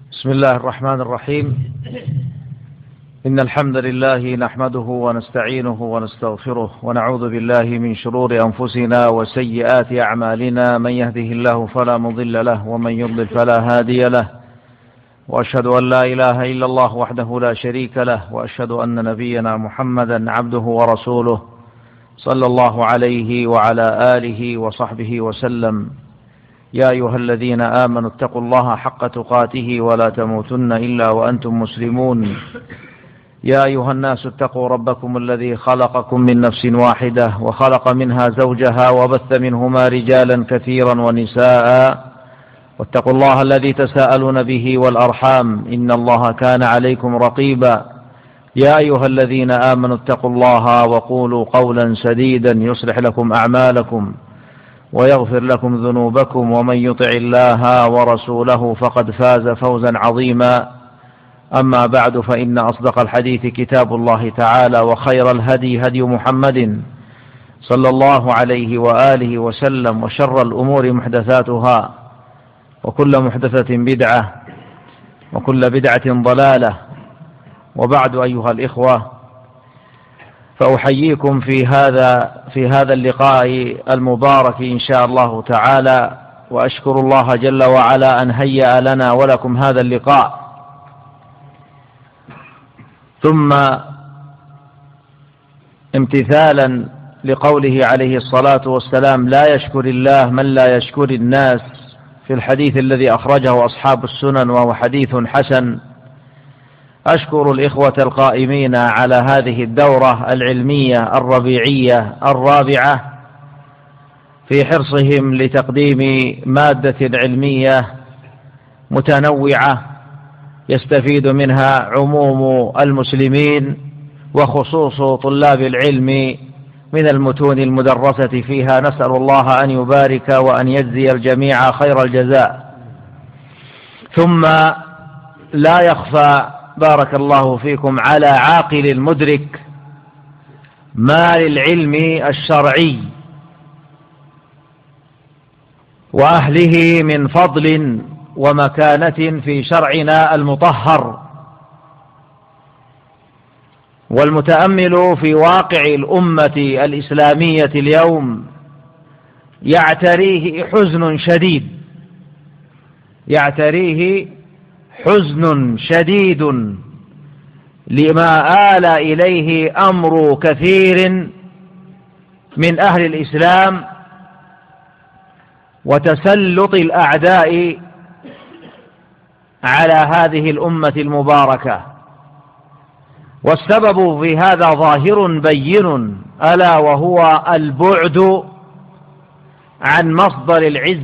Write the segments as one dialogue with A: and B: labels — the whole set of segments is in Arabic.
A: بسم الله الرحمن الرحيم. إن الحمد لله نحمده ونستعينه ونستغفره ونعوذ بالله من شرور أنفسنا وسيئات أعمالنا. من يهده الله فلا مضل له ومن يضلل فلا هادي له، وأشهد أن لا إله إلا الله وحده لا شريك له، وأشهد أن نبينا محمدا عبده ورسوله صلى الله عليه وعلى آله وصحبه وسلم. يا أيها الذين آمنوا اتقوا الله حق تقاته ولا تموتن إلا وأنتم مسلمون. يا أيها الناس اتقوا ربكم الذي خلقكم من نفس واحدة وخلق منها زوجها وبث منهما رجالا كثيرا ونساء، واتقوا الله الذي تساءلون به والأرحام إن الله كان عليكم رقيبا. يا أيها الذين آمنوا اتقوا الله وقولوا قولا سديدا يصلح لكم أعمالكم ويغفر لكم ذنوبكم، ومن يطع الله ورسوله فقد فاز فوزا عظيما. أما بعد، فإن أصدق الحديث كتاب الله تعالى، وخير الهدي هدي محمد صلى الله عليه وآله وسلم، وشر الأمور محدثاتها، وكل محدثة بدعة، وكل بدعة ضلالة. وبعد، أيها الإخوة، فأحييكم في هذا اللقاء المبارك إن شاء الله تعالى، وأشكر الله جل وعلا أن هيأ لنا ولكم هذا اللقاء. ثم امتثالا لقوله عليه الصلاة والسلام: لا يشكر الله من لا يشكر الناس، في الحديث الذي أخرجه أصحاب السنن وهو حديث حسن. أشكر الإخوة القائمين على هذه الدورة العلمية الربيعية الرابعة في حرصهم لتقديم مادة علمية متنوعة يستفيد منها عموم المسلمين، وخصوص طلاب العلم من المتون المدرسة فيها. نسأل الله أن يبارك وأن يجزي الجميع خير الجزاء. ثم لا يخفى بارك الله فيكم على عاقل المدرك ما للعلم الشرعي وأهله من فضل ومكانة في شرعنا المطهر. والمتأمل في واقع الأمة الإسلامية اليوم يعتريه حزن شديد لما آل إليه أمر كثير من أهل الإسلام وتسلط الأعداء على هذه الأمة المباركة. والسبب في هذا ظاهر بين، ألا وهو البعد عن مصدر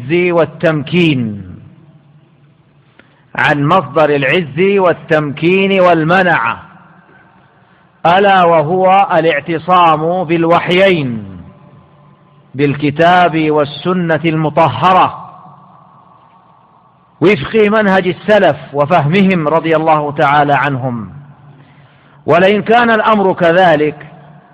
A: العز والتمكين والمنعة، ألا وهو الاعتصام بالوحيين، بالكتاب والسنة المطهرة، وفق منهج السلف وفهمهم رضي الله تعالى عنهم. ولئن كان الأمر كذلك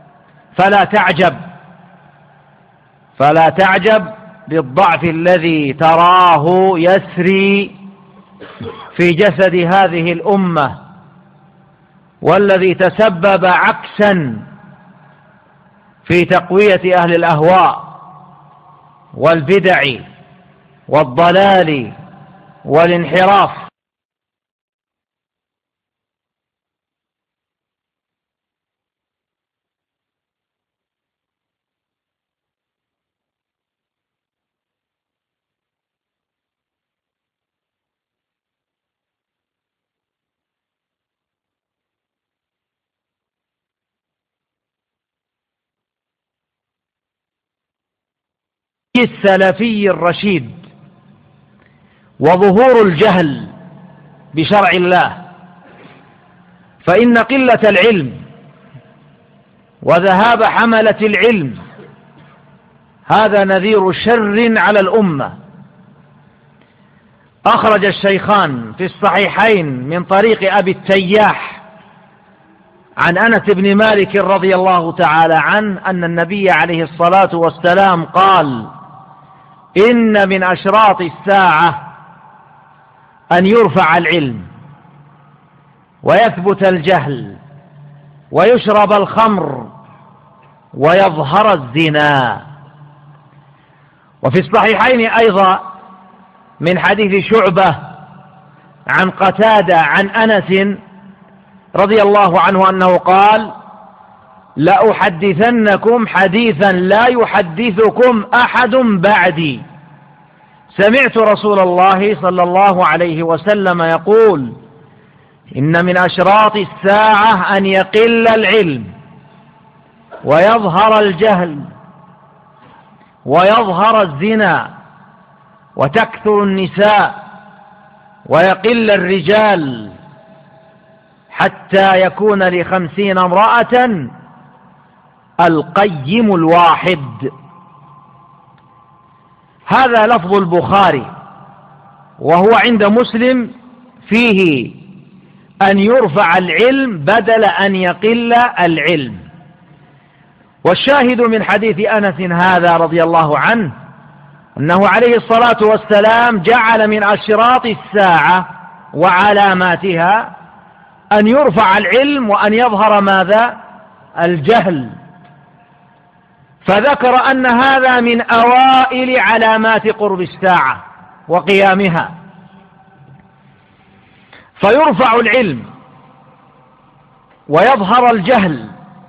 A: فلا تعجب بالضعف الذي تراه يسري في جسد هذه الأمة، والذي تسبب عكسا في تقوية أهل الأهواء والبدع والضلال والانحراف. السلفي الرشيد وظهور الجهل بشرع الله. فإن قلة العلم وذهاب حملة العلم هذا نذير شر على الأمة. أخرج الشيخان في الصحيحين من طريق أبي التياح عن أنس بن مالك رضي الله تعالى عنه أن النبي عليه الصلاة والسلام قال: إن من أشراط الساعة أن يرفع العلم ويثبت الجهل ويشرب الخمر ويظهر الزنا. وفي الصحيحين أيضا من حديث شعبة عن قتادة عن أنس رضي الله عنه أنه قال: لأحدثنكم حديثا لا يحدثكم أحد بعدي، سمعت رسول الله صلى الله عليه وسلم يقول: إن من أشراط الساعة أن يقل العلم ويظهر الجهل ويظهر الزنا وتكثر النساء ويقل الرجال حتى يكون ل50 امرأة القيم الواحد. هذا لفظ البخاري، وهو عند مسلم فيه أن يرفع العلم بدل أن يقل العلم. والشاهد من حديث أنس هذا رضي الله عنه أنه عليه الصلاة والسلام جعل من أشراط الساعة وعلاماتها أن يرفع العلم وأن يظهر ماذا؟ الجهل. فذكر أن هذا من أوائل علامات قرب الساعة وقيامها. فيرفع العلم ويظهر الجهل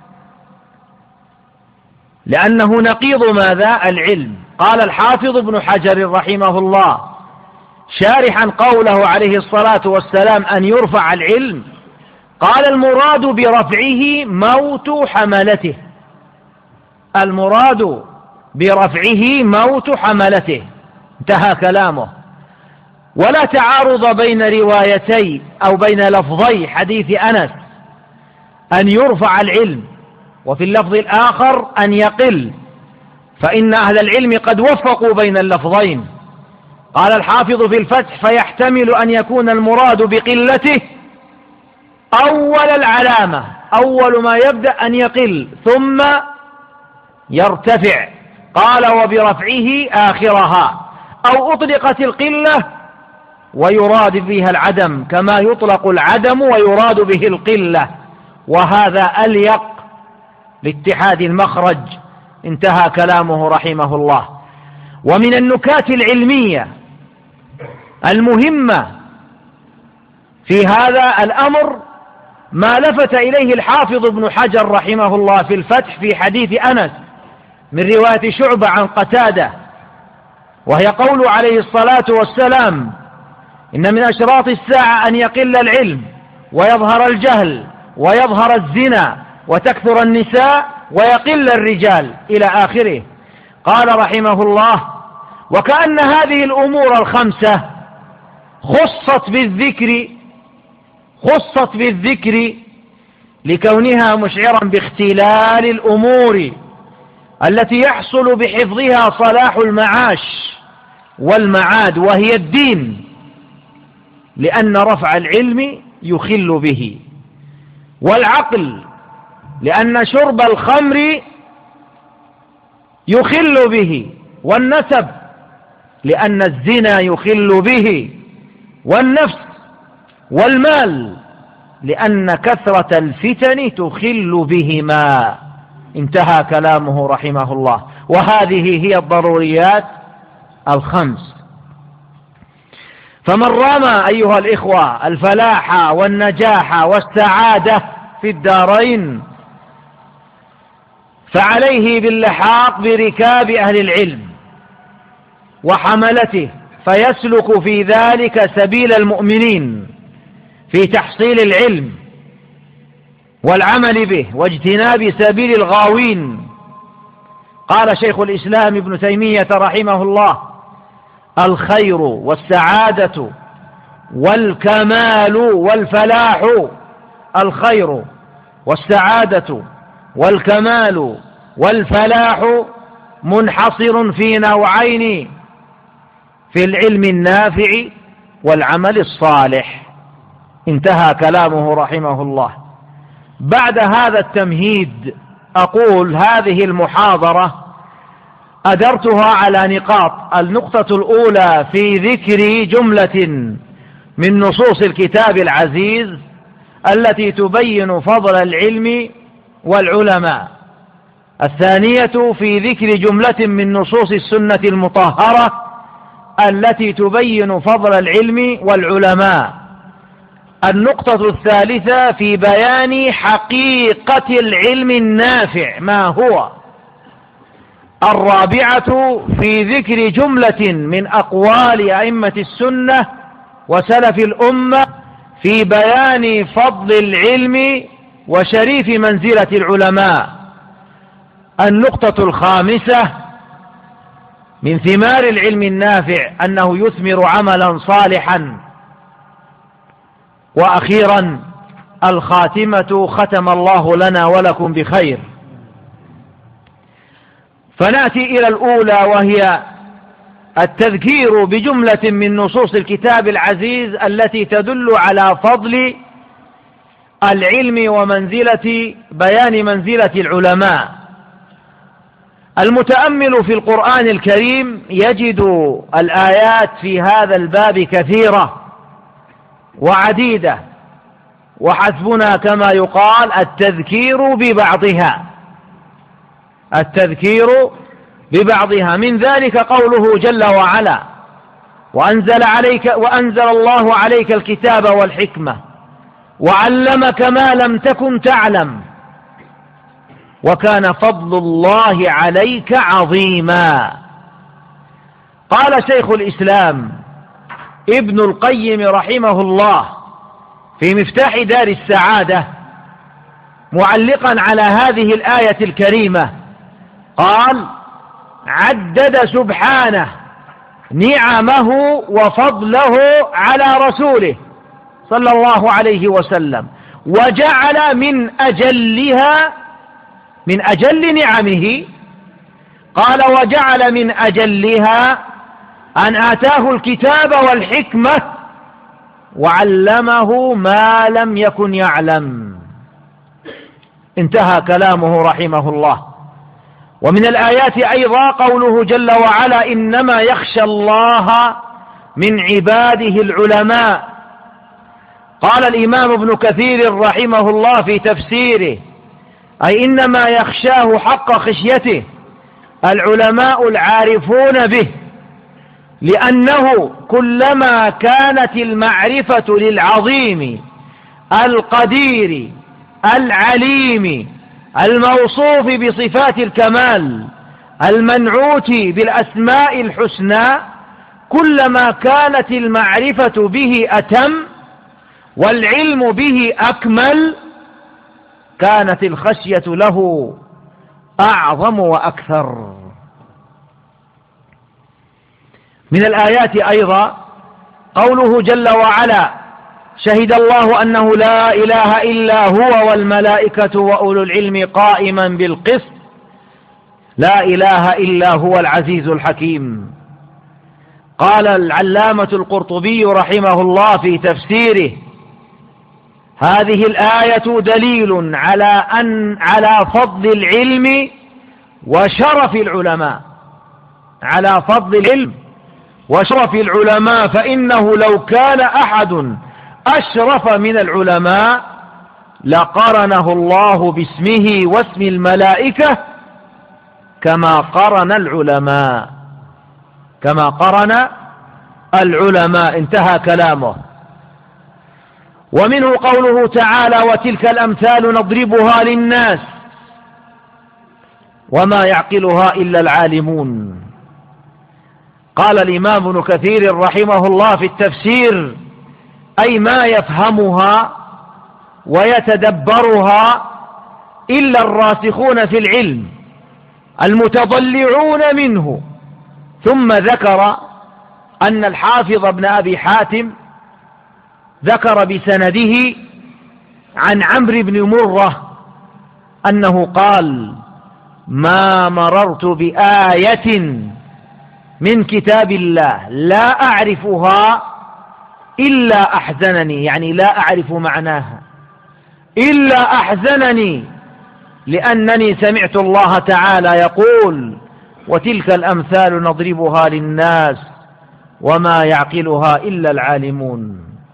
A: لأنه نقيض ماذا؟ العلم. قال الحافظ ابن حجر رحمه الله شارحا قوله عليه الصلاة والسلام أن يرفع العلم، قال: المراد برفعه موت حملته، المراد برفعه موت حملته، انتهى كلامه. ولا تعارض بين روايتي أو بين لفظي حديث أنس أن يرفع العلم وفي اللفظ الآخر أن يقل، فإن أهل العلم قد وفقوا بين اللفظين. قال الحافظ في الفتح: فيحتمل أن يكون المراد بقلته أول العلامة، أول ما يبدأ أن يقل ثم يرتفع. قال: وبرفعه آخرها، أو أطلقت القلة ويراد بها العدم كما يطلق العدم ويراد به القلة، وهذا أليق لاتحاد المخرج. انتهى كلامه رحمه الله. ومن النكات العلمية المهمة في هذا الأمر ما لفت إليه الحافظ ابن حجر رحمه الله في الفتح في حديث أنس من رواية شعبة عن قتادة، وهي قول عليه الصلاة والسلام: إن من أشراط الساعة أن يقل العلم ويظهر الجهل ويظهر الزنا وتكثر النساء ويقل الرجال إلى آخره. قال رحمه الله: وكأن هذه الأمور الخمسة خصت بالذكر لكونها مشعرا باختلال الأمور التي يحصل بحفظها صلاح المعاش والمعاد، وهي الدين، لأن رفع العلم يخل به، والعقل لأن شرب الخمر يخل به، والنسب لأن الزنا يخل به، والنفس والمال لأن كثرة الفتن تخل بهما. انتهى كلامه رحمه الله. وهذه هي الضروريات الخمس. فمن رام أيها الإخوة الفلاح والنجاح والسعادة في الدارين فعليه باللحاق بركاب أهل العلم وحملته، فيسلك في ذلك سبيل المؤمنين في تحصيل العلم والعمل به واجتناب سبيل الغاوين. قال شيخ الإسلام ابن تيمية رحمه الله: الخير والسعادة والكمال والفلاح، الخير والسعادة والكمال والفلاح منحصر في نوعين: في العلم النافع والعمل الصالح. انتهى كلامه رحمه الله. بعد هذا التمهيد أقول: هذه المحاضرة أدرتها على نقاط. النقطة الأولى في ذكر جملة من نصوص الكتاب العزيز التي تبين فضل العلم والعلماء. الثانية في ذكر جملة من نصوص السنة المطهرة التي تبين فضل العلم والعلماء. النقطة الثالثة في بيان حقيقة العلم النافع ما هو. الرابعة في ذكر جملة من أقوال أئمة السنة وسلف الأمة في بيان فضل العلم وشريف منزلة العلماء. النقطة الخامسة من ثمار العلم النافع أنه يثمر عملا صالحا. وأخيرا الخاتمة، ختم الله لنا ولكم بخير. فنأتي إلى الأولى وهي التذكير بجملة من نصوص الكتاب العزيز التي تدل على فضل العلم ومنزلة بيان منزلة العلماء. المتأمل في القرآن الكريم يجد الآيات في هذا الباب كثيرة وعديدة، وحسبنا كما يقال التذكير ببعضها. التذكير ببعضها من ذلك قوله جل وعلا: وأنزل الله عليك الكتاب والحكمة وعلمك ما لم تكن تعلم وكان فضل الله عليك عظيما. قال شيخ الإسلام ابن القيم رحمه الله في مفتاح دار السعادة معلقا على هذه الآية الكريمة قال: عدد سبحانه نعمه وفضله على رسوله صلى الله عليه وسلم، وجعل من أجل نعمه، قال: وجعل من أجلها أن آتاه الكتاب والحكمة وعلمه ما لم يكن يعلم. انتهى كلامه رحمه الله. ومن الآيات أيضا قوله جل وعلا: إنما يخشى الله من عباده العلماء. قال الإمام ابن كثير رحمه الله في تفسيره: أي إنما يخشاه حق خشيته العلماء العارفون به، لأنه كلما كانت المعرفة للعظيم القدير العليم الموصوف بصفات الكمال المنعوت بالأسماء الحسنى، كلما كانت المعرفة به أتم والعلم به أكمل، كانت الخشية له أعظم وأكثر. من الآيات أيضا قوله جل وعلا: شهد الله أنه لا إله إلا هو والملائكة وأولو العلم قائما بالقسط لا إله إلا هو العزيز الحكيم. قال العلامة القرطبي رحمه الله في تفسيره: هذه الآية دليل على فضل العلم وشرف العلماء، على فضل العلم وشرف العلماء، فإنه لو كان أحد أشرف من العلماء لقرنه الله باسمه واسم الملائكة كما قرن العلماء. انتهى كلامه. ومنه قوله تعالى: وتلك الأمثال نضربها للناس وما يعقلها إلا العالمون. قال الإمام ابن كثير رحمه الله في التفسير: أي ما يفهمها ويتدبرها إلا الراسخون في العلم المتضلعون منه. ثم ذكر أن الحافظ ابن أبي حاتم ذكر بسنده عن عمرو بن مرة أنه قال: ما مررت بآية من كتاب الله لا أعرفها إلا أحزنني، يعني لا أعرف معناها إلا أحزنني، لأنني سمعت الله تعالى يقول: وتلك الأمثال نضربها للناس وما يعقلها إلا العالمون.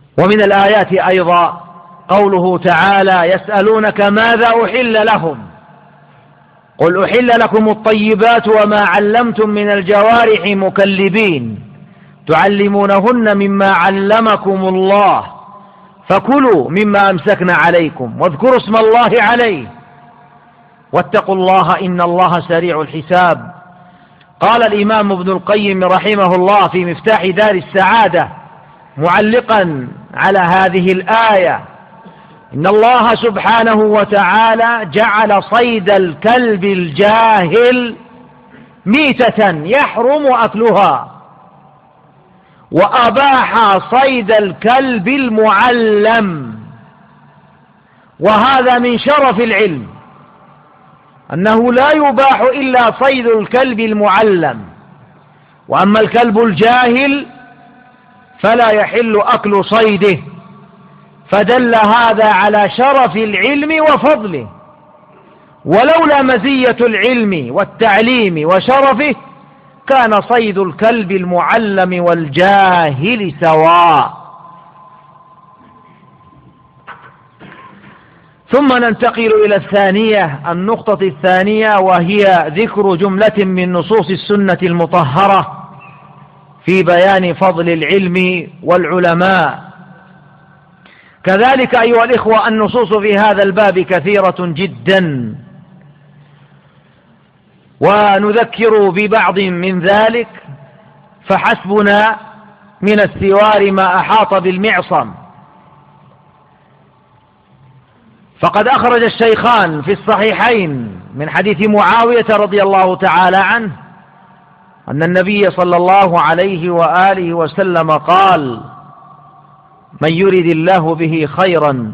A: ومن الآيات أيضا قوله تعالى: يسألونك ماذا أحل لهم قل أحل لكم الطيبات وما علمتم من الجوارح مكلبين تعلمونهن مما علمكم الله فكلوا مما أمسكنا عليكم واذكروا اسم الله عليه واتقوا الله إن الله سريع الحساب. قال الإمام ابن القيم رحمه الله في مفتاح دار السعادة معلقا على هذه الآية: إن الله سبحانه وتعالى جعل صيد الكلب الجاهل ميتة يحرم أكلها، وأباح صيد الكلب المعلم. وهذا من شرف العلم أنه لا يباح إلا صيد الكلب المعلم، وأما الكلب الجاهل فلا يحل أكل صيده. فدل هذا على شرف العلم وفضله، ولولا مزية العلم والتعليم وشرفه كان صيد الكلب المعلم والجاهل سواء. ثم ننتقل إلى النقطة الثانية، وهي ذكر جملة من نصوص السنة المطهرة في بيان فضل العلم والعلماء. كذلك أيها الإخوة النصوص في هذا الباب كثيرة جدا، ونذكر ببعض من ذلك، فحسبنا من السوار ما أحاط بالمعصم. فقد أخرج الشيخان في الصحيحين من حديث معاوية رضي الله تعالى عنه أن النبي صلى الله عليه وآله وسلم قال: من يرد الله به خيرا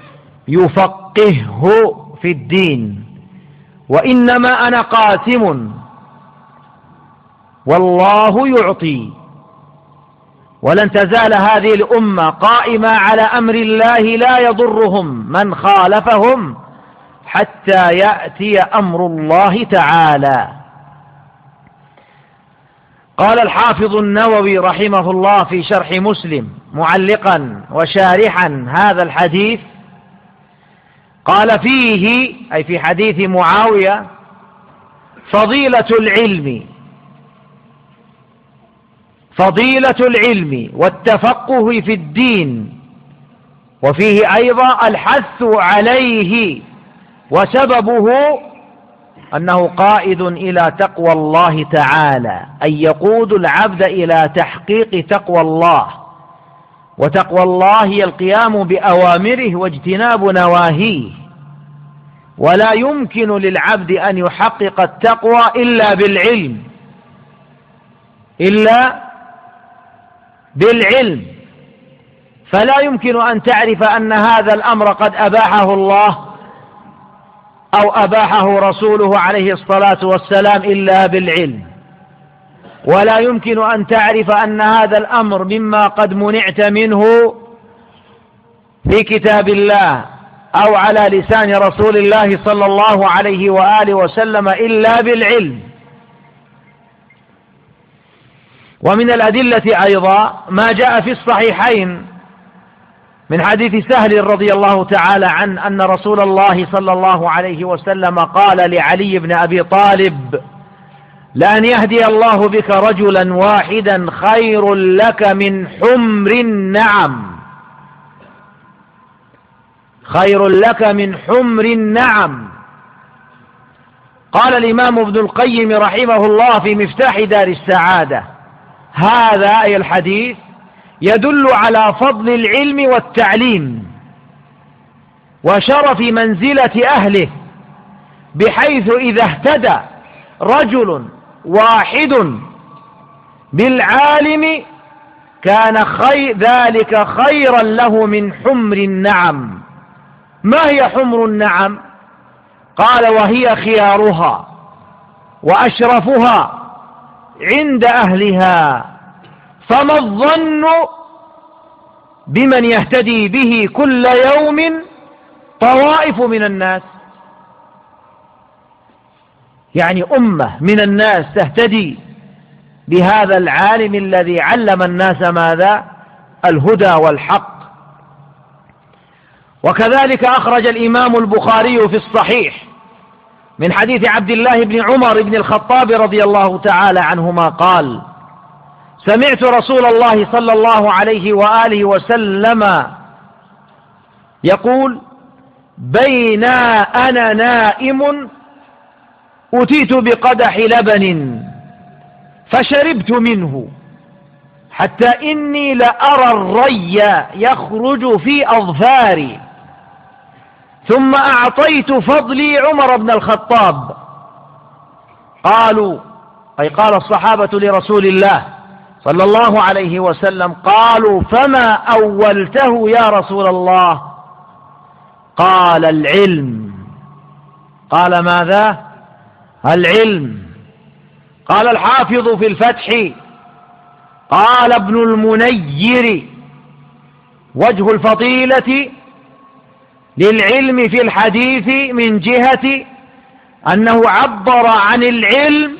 A: يفقهه في الدين وإنما أنا قاسم والله يعطي. ولن تزال هذه الأمة قائمة على أمر الله لا يضرهم من خالفهم حتى يأتي أمر الله تعالى. قال الحافظ النووي رحمه الله في شرح مسلم معلقا وشارحا هذا الحديث، قال فيه أي في حديث معاوية: فضيلة العلم والتفقه في الدين، وفيه أيضا الحث عليه، وسببه أنه قائد إلى تقوى الله تعالى، أي يقود العبد إلى تحقيق تقوى الله. وتقوى الله هي القيام بأوامره واجتناب نواهيه، ولا يمكن للعبد أن يحقق التقوى إلا بالعلم. فلا يمكن أن تعرف أن هذا الأمر قد أباحه الله أو أباحه رسوله عليه الصلاة والسلام إلا بالعلم، ولا يمكن أن تعرف أن هذا الأمر مما قد منعت منه في كتاب الله أو على لسان رسول الله صلى الله عليه وآله وسلم إلا بالعلم. ومن الأدلة أيضا ما جاء في الصحيحين من حديث سهل رضي الله تعالى عنه أن رسول الله صلى الله عليه وسلم قال لعلي بن أبي طالب: لأن يهدي الله بك رجلا واحدا خير لك من حمر النعم. خير لك من حمر النعم. قال الإمام ابن القيم رحمه الله في مفتاح دار السعادة: هذا أي الحديث يدل على فضل العلم والتعليم وشرف منزلة أهله، بحيث إذا اهتدى رجل واحد بالعالم كان ذلك خيرا له من حمر النعم. ما هي حمر النعم؟ قال: وهي خيارها وأشرفها عند أهلها. فما الظن بمن يهتدي به كل يوم طوائف من الناس؟ يعني أمة من الناس تهتدي بهذا العالم الذي علم الناس ماذا؟ الهدى والحق وكذلك أخرج الإمام البخاري في الصحيح من حديث عبد الله بن عمر بن الخطاب رضي الله تعالى عنهما قال: سمعت رسول الله صلى الله عليه وآله وسلم يقول: بينا أنا نائم أتيت بقدح لبن فشربت منه حتى إني لأرى الري يخرج في أظفاري، ثم أعطيت فضلي عمر بن الخطاب. قالوا، أي قال الصحابة لرسول الله صلى الله عليه وسلم، قالوا: فما أولته يا رسول الله؟ قال: العلم. قال: ماذا؟ العلم. قال الحافظ في الفتح: قال ابن المنير: وجه الفضيلة للعلم في الحديث من جهة أنه عبر عن العلم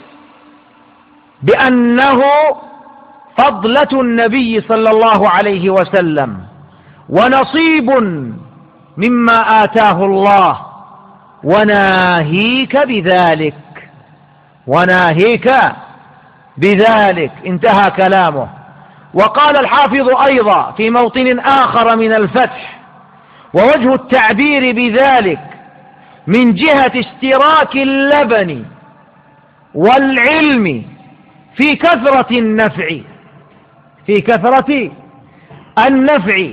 A: بأنه فضلة النبي صلى الله عليه وسلم ونصيب مما آتاه الله، وناهيك بذلك، وناهيك بذلك. انتهى كلامه. وقال الحافظ أيضا في موطن آخر من الفتح: ووجه التعبير بذلك من جهة اشتراك اللبن والعلم في كثرة النفع، في كثرة النفع،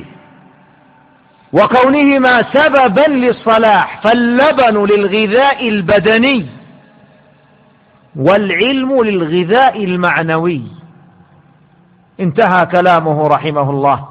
A: وكونهما سببا للصلاح، فاللبن للغذاء البدني والعلم للغذاء المعنوي. انتهى كلامه رحمه الله.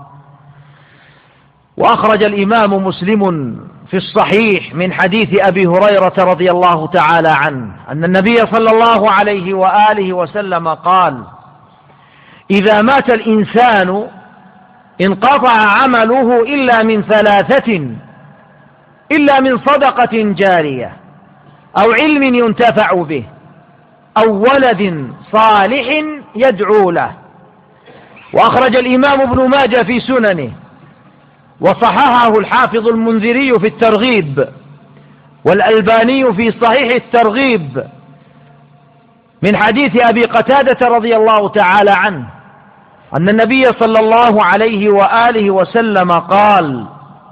A: وأخرج الإمام مسلم في الصحيح من حديث أبي هريرة رضي الله تعالى عنه أن النبي صلى الله عليه وآله وسلم قال: إذا مات الإنسان انقطع عمله إلا من ثلاثة: إلا من صدقة جارية، أو علم ينتفع به، أو ولد صالح يدعو له. وأخرج الإمام ابن ماجه في سننه وصححه الحافظ المنذري في الترغيب والألباني في صحيح الترغيب من حديث أبي قتادة رضي الله تعالى عنه أن النبي صلى الله عليه وآله وسلم قال: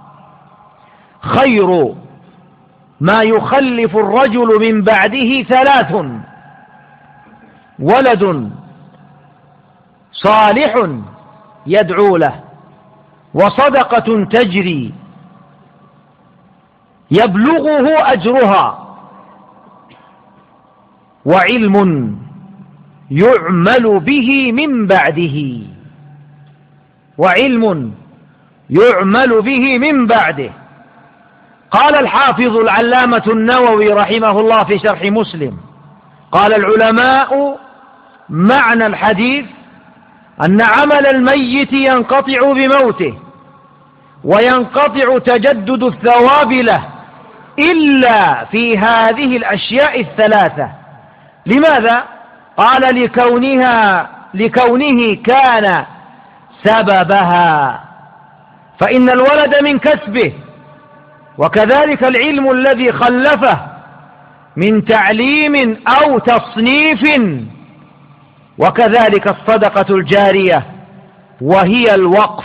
A: خير ما يخلف الرجل من بعده ثلاث: ولد صالح يدعو له، وصدقة تجري يبلغه أجرها، وعلم يعمل به من بعده، وعلم يعمل به من بعده. قال الحافظ العلامة النووي رحمه الله في شرح مسلم: قال العلماء معنى الحديث أن عمل الميت ينقطع بموته، وينقطع تجدد الثواب له إلا في هذه الأشياء الثلاثة. لماذا؟ قال: لكونه كان سببها، فإن الولد من كسبه، وكذلك العلم الذي خلفه من تعليم أو تصنيف، وكذلك الصدقة الجارية وهي الوقف.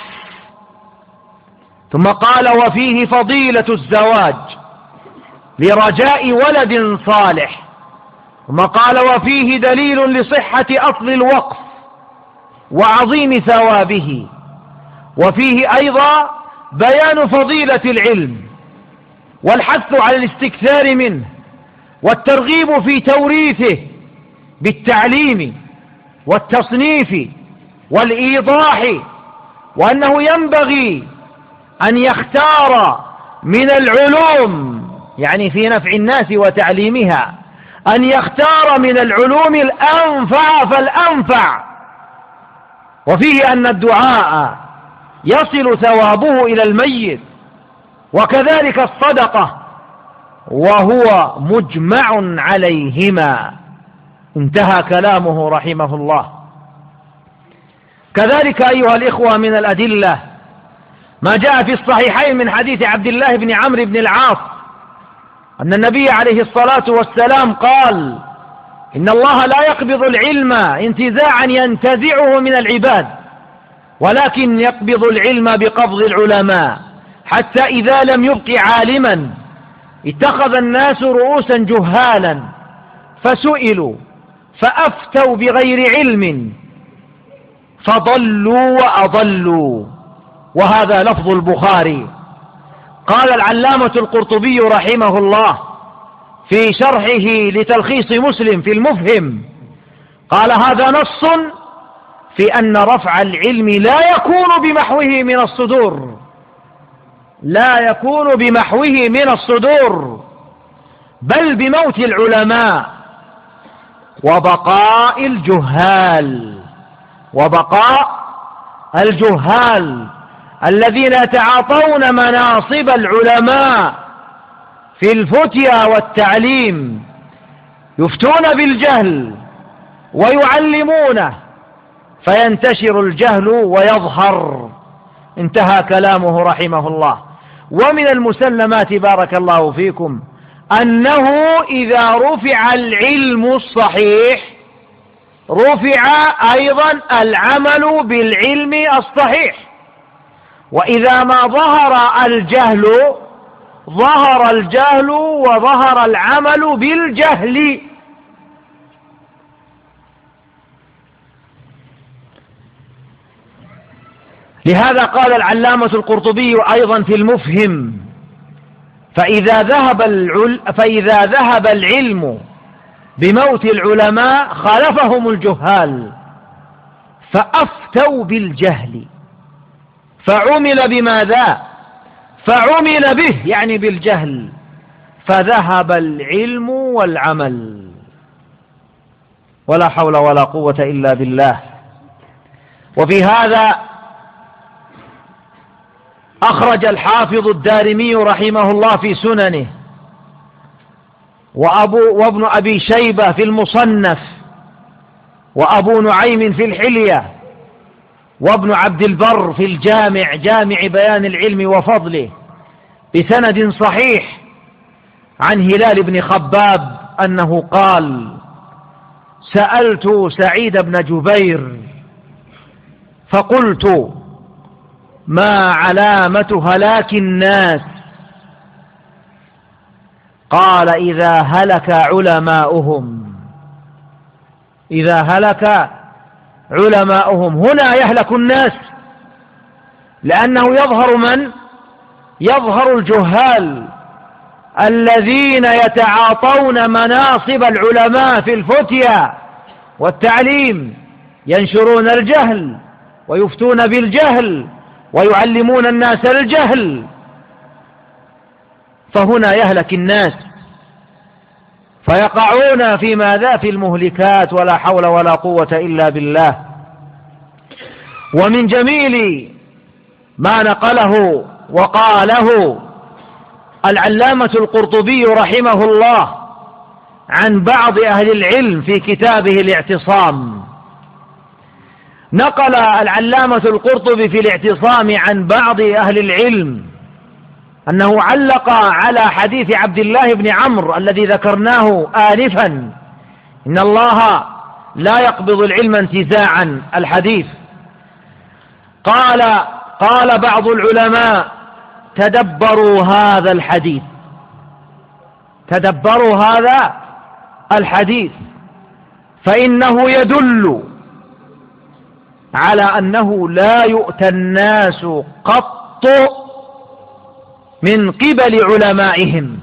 A: ثم قال: وفيه فضيلة الزواج لرجاء ولد صالح. ثم قال: وفيه دليل لصحة أصل الوقف وعظيم ثوابه. وفيه أيضا بيان فضيلة العلم والحث على الاستكثار منه، والترغيب في توريثه بالتعليم والتصنيف والإيضاح، وأنه ينبغي أن يختار من العلوم، يعني في نفع الناس وتعليمها، أن يختار من العلوم الأنفع فالأنفع. وفيه أن الدعاء يصل ثوابه إلى الميت، وكذلك الصدقة، وهو مجمع عليهما. انتهى كلامه رحمه الله. كذلك أيها الإخوة من الأدلة ما جاء في الصحيحين من حديث عبد الله بن عمرو بن العاص أن النبي عليه الصلاة والسلام قال: إن الله لا يقبض العلم انتزاعا ينتزعه من العباد، ولكن يقبض العلم بقبض العلماء، حتى إذا لم يبق عالما اتخذ الناس رؤوسا جهالا فسئلوا فأفتوا بغير علم فضلوا وأضلوا. وهذا لفظ البخاري. قال العلامة القرطبي رحمه الله في شرحه لتلخيص مسلم في المفهم، قال: هذا نص في أن رفع العلم لا يكون بمحوه من الصدور، لا يكون بمحوه من الصدور، بل بموت العلماء وبقاء الجهال، وبقاء الجهال الذين يتعاطون مناصب العلماء في الفتيا والتعليم، يفتون بالجهل ويعلمونه فينتشر الجهل ويظهر. انتهى كلامه رحمه الله. ومن المسلمات بارك الله فيكم أنه إذا رفع العلم الصحيح رفع أيضا العمل بالعلم الصحيح، وإذا ما ظهر الجهل ظهر الجهل وظهر العمل بالجهل. لهذا قال العلامة القرطبي أيضا في المفهم: فإذا ذهب العلم بموت العلماء خالفهم الجهال فأفتوا بالجهل، فعمل بماذا؟ فعمل به، يعني بالجهل، فذهب العلم والعمل. ولا حول ولا قوة إلا بالله. وفي هذا أخرج الحافظ الدارمي رحمه الله في سننه، وابن أبي شيبة في المصنف، وأبو نعيم في الحلية، وابن عبد البر في الجامع، جامع بيان العلم وفضله، بسند صحيح عن هلال بن خباب أنه قال: سألت سعيد بن جبير فقلت: ما علامة هلاك الناس؟ قال: إذا هلك علماؤهم. إذا هلك علماؤهم. هنا يهلك الناس، لأنه يظهر من؟ يظهر الجهال الذين يتعاطون مناصب العلماء في الفتيا والتعليم، ينشرون الجهل ويفتون بالجهل ويعلمون الناس الجهل، فهنا يهلك الناس فيقعون في ماذا؟ في المهلكات. ولا حول ولا قوة إلا بالله. ومن جميل ما نقله وقاله العلامة القرطبي رحمه الله عن بعض أهل العلم في كتابه الاعتصام، نقل العلامة القرطبي في الاعتصام عن بعض أهل العلم أنه علق على حديث عبد الله بن عمرو الذي ذكرناه آنفا: إن الله لا يقبض العلم انتزاعا، الحديث. قال بعض العلماء: تدبروا هذا الحديث، تدبروا هذا الحديث، فإنه يدل على أنه لا يؤتى الناس قط من قبل علمائهم،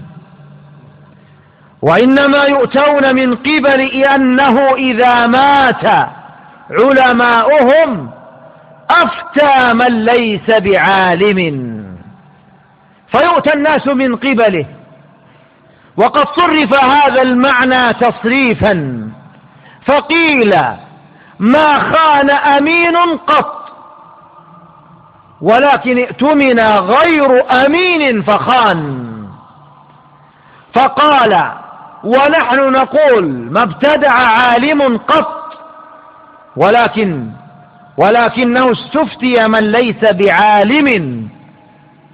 A: وإنما يؤتون من قبل أنه إذا مات علماؤهم أفتى من ليس بعالم، فيؤتى الناس من قبله. وقد صرف هذا المعنى تصريفا فقيل: ما خان أمين قط، ولكن ائتمن غير أمين فخان. فقال: ونحن نقول: ما ابتدع عالم قط، ولكنه استفتي من ليس بعالم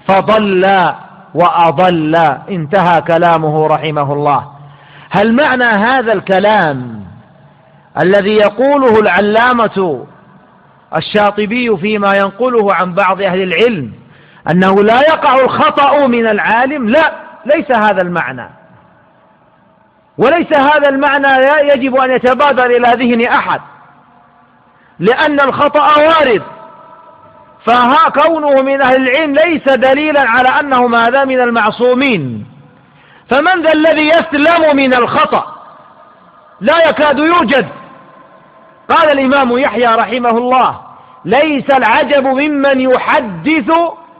A: فضل وأضل. انتهى كلامه رحمه الله. هل معنى هذا الكلام الذي يقوله العلامة الشاطبي فيما ينقله عن بعض أهل العلم أنه لا يقع الخطأ من العالم؟ لا، ليس هذا المعنى، وليس هذا المعنى يجب أن يتبادر إلى ذهن أحد، لأن الخطأ وارد، فها كونه من أهل العلم ليس دليلا على أنه ماذا من المعصومين. فمن ذا الذي يسلم من الخطأ؟ لا يكاد يوجد. قال الإمام يحيى رحمه الله: ليس العجب ممن يحدث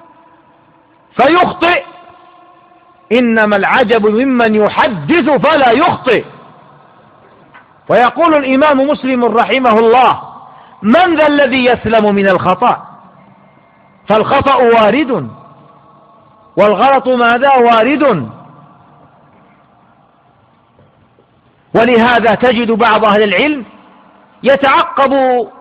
A: فيخطئ، إنما العجب ممن يحدث فلا يخطئ. ويقول الإمام مسلم رحمه الله: من ذا الذي يسلم من الخطأ؟ فالخطأ وارد والغلط ماذا؟ وارد. ولهذا تجد بعض أهل العلم يتعقب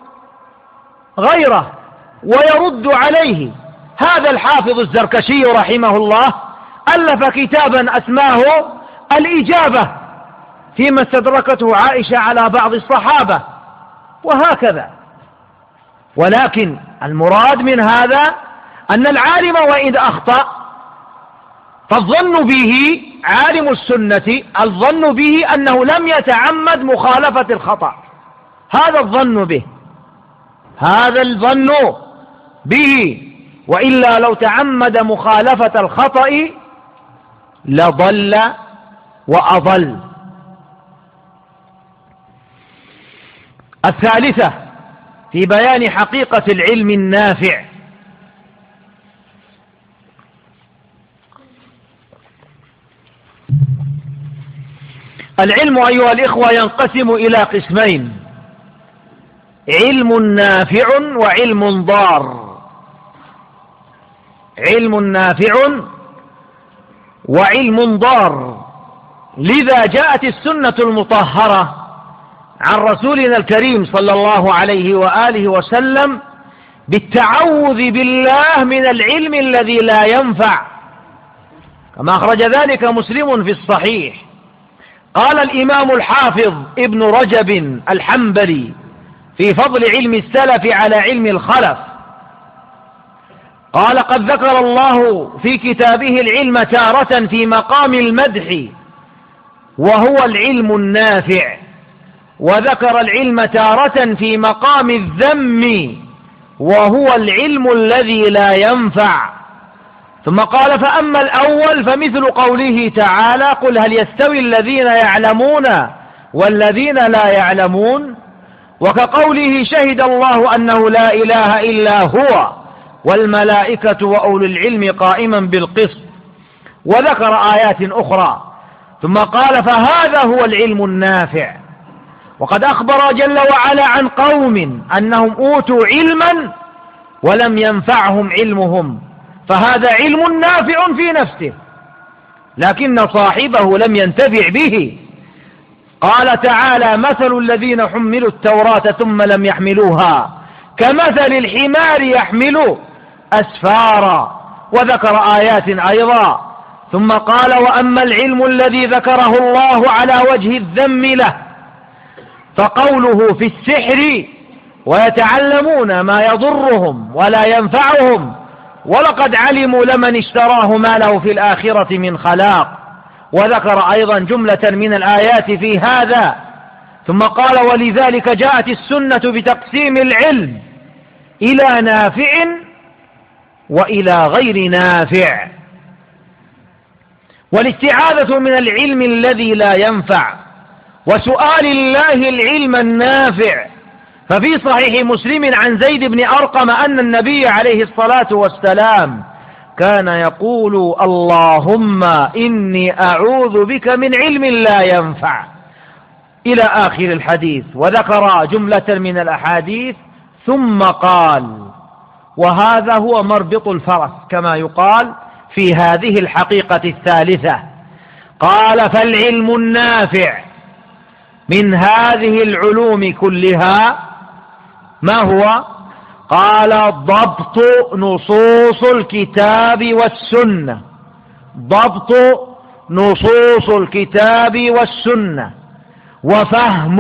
A: غيره ويرد عليه. هذا الحافظ الزركشي رحمه الله ألف كتابا أسماه الإجابة فيما استدركته عائشة على بعض الصحابة، وهكذا. ولكن المراد من هذا أن العالم وإن أخطأ فالظن به، عالم السنة الظن به أنه لم يتعمد مخالفة الخطأ، هذا الظن به، هذا الظن به. وإلا لو تعمد مخالفة الخطأ لضل وأضل. الثالثة في بيان حقيقة العلم النافع: العلم أيها الإخوة ينقسم إلى قسمين: علم نافع وعلم ضار. علم نافع وعلم ضار. لذا جاءت السنة المطهرة عن رسولنا الكريم صلى الله عليه وآله وسلم بالتعوذ بالله من العلم الذي لا ينفع، كما أخرج ذلك مسلم في الصحيح. قال الإمام الحافظ ابن رجب الحنبلي في فضل علم السلف على علم الخلف، قال: قد ذكر الله في كتابه العلم تارة في مقام المدح وهو العلم النافع، وذكر العلم تارة في مقام الذم وهو العلم الذي لا ينفع. ثم قال: فأما الأول فمثل قوله تعالى: قل هل يستوي الذين يعلمون والذين لا يعلمون، وكقوله: شهد الله أنه لا إله إلا هو والملائكة وأولو العلم قائما بالقسط، وذكر آيات أخرى. ثم قال: فهذا هو العلم النافع. وقد أخبر جل وعلا عن قوم أنهم أوتوا علما ولم ينفعهم علمهم، فهذا علم نافع في نفسه لكن صاحبه لم ينتفع به. قال تعالى: مثل الذين حملوا التوراة ثم لم يحملوها كمثل الحمار يحمل أسفارا، وذكر آيات أيضا. ثم قال: وأما العلم الذي ذكره الله على وجه الذم له فقوله في السحر: ويتعلمون ما يضرهم ولا ينفعهم ولقد علموا لمن اشتراه ما له في الآخرة من خلاق، وذكر أيضا جملة من الآيات في هذا. ثم قال: ولذلك جاءت السنة بتقسيم العلم إلى نافع وإلى غير نافع، والاستعاذة من العلم الذي لا ينفع، وسؤال الله العلم النافع. ففي صحيح مسلم عن زيد بن أرقم أن النبي عليه الصلاة والسلام كان يقول: اللهم إني أعوذ بك من علم لا ينفع، إلى آخر الحديث، وذكر جملة من الأحاديث. ثم قال: وهذا هو مربط الفرس كما يقال في هذه الحقيقة الثالثة. قال: فالعلم النافع من هذه العلوم كلها ما هو؟ قال: ضبط نصوص الكتاب والسنة، ضبط نصوص الكتاب والسنة وفهم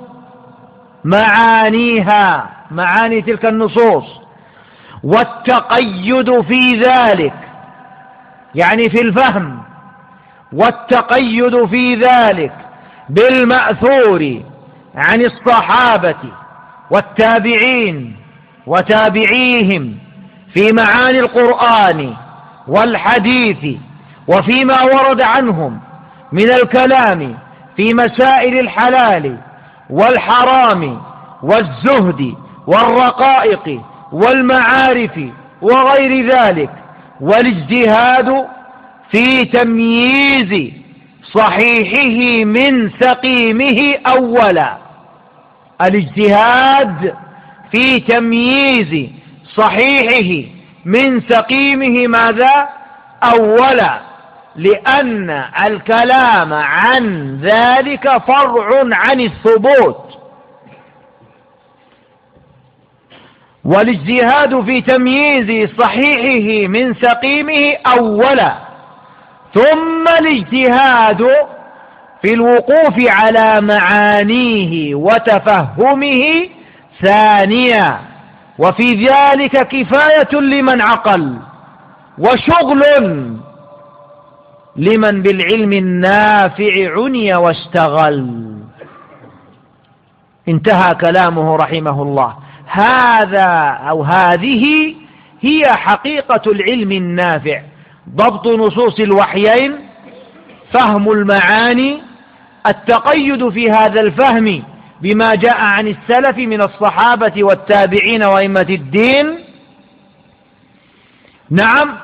A: معانيها، معاني تلك النصوص، والتقيد في ذلك، يعني في الفهم، والتقيد في ذلك بالمأثور عن الصحابة والتابعين وتابعيهم في معاني القرآن والحديث، وفيما ورد عنهم من الكلام في مسائل الحلال والحرام والزهد والرقائق والمعارف وغير ذلك، والاجتهاد في تمييز صحيحه من سقيمه أولا، الاجتهاد في تمييز صحيحه من سقيمه ماذا؟ أولا، لأن الكلام عن ذلك فرع عن الثبوت، والاجتهاد في تمييز صحيحه من سقيمه أولا، ثم الاجتهاد في الوقوف على معانيه وتفهمه ثانيا، وفي ذلك كفاية لمن عقل وشغل لمن بالعلم النافع عني واشتغل. انتهى كلامه رحمه الله. هذا أو هذه هي حقيقة العلم النافع: ضبط نصوص الوحيين، فهم المعاني، التقيد في هذا الفهم بما جاء عن السلف من الصحابة والتابعين وأئمة الدين، نعم،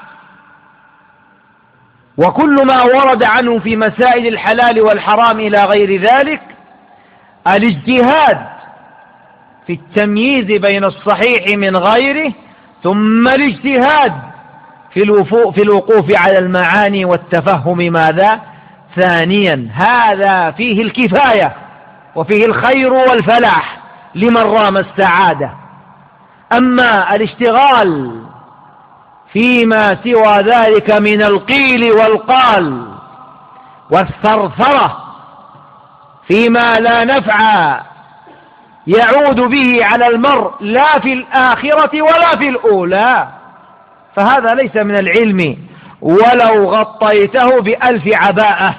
A: وكل ما ورد عنه في مسائل الحلال والحرام إلى غير ذلك، الاجتهاد في التمييز بين الصحيح من غيره، ثم الاجتهاد في الوقوف على المعاني والتفهم ماذا؟ ثانيا. هذا فيه الكفاية وفيه الخير والفلاح لمن رام السعادة. أما الاشتغال فيما سوى ذلك من القيل والقال والثرثرة فيما لا نفع يعود به على المرء لا في الآخرة ولا في الأولى، فهذا ليس من العلم ولو غطيته ب1000 عباءة،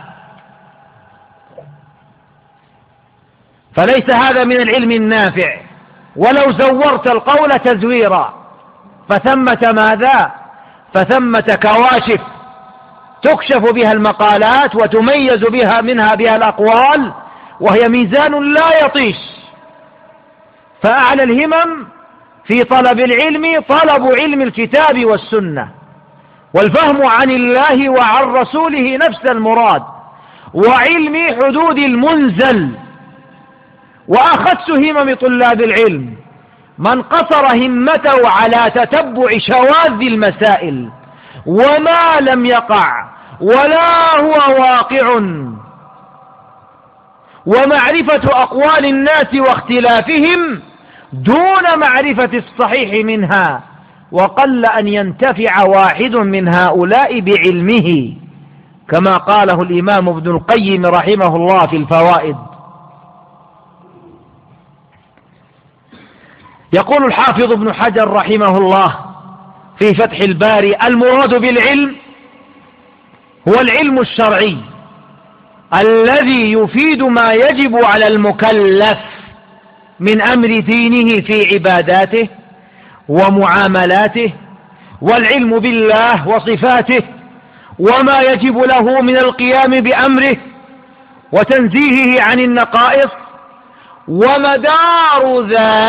A: فليس هذا من العلم النافع. ولو زورت القول تزويرا فثمة ماذا؟ فثمة كواشف تكشف بها المقالات وتميز منها الأقوال، وهي ميزان لا يطيش. فأعلى الهمم في طلب العلم طلب علم الكتاب والسنة، والفهم عن الله وعن رسوله نفس المراد، وعلم حدود المنزل. وأخس همم طلاب العلم من قصر همته على تتبع شواذ المسائل وما لم يقع ولا هو واقع، ومعرفة أقوال الناس واختلافهم دون معرفة الصحيح منها، وقل أن ينتفع واحد من هؤلاء بعلمه، كما قاله الإمام ابن القيم رحمه الله في الفوائد. يقول الحافظ ابن حجر رحمه الله في فتح الباري: المراد بالعلم هو العلم الشرعي الذي يفيد ما يجب على المكلف من أمر دينه في عباداته ومعاملاته، والعلم بالله وصفاته وما يجب له من القيام بأمره وتنزيهه عن النقائص، ومدار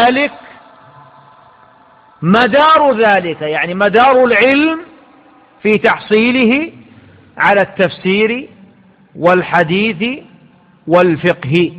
A: ذلك يعني مدار العلم في تحصيله على التفسير والحديث والفقه.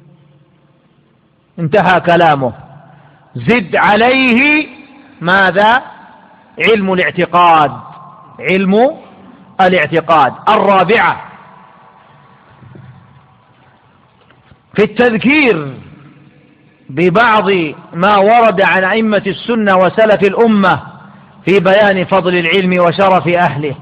A: انتهى كلامه. زد عليه ماذا؟ علم الاعتقاد. علم الاعتقاد. الرابعة في التذكير ببعض ما ورد عن أئمة السنة وسلف الأمة في بيان فضل العلم وشرف أهله.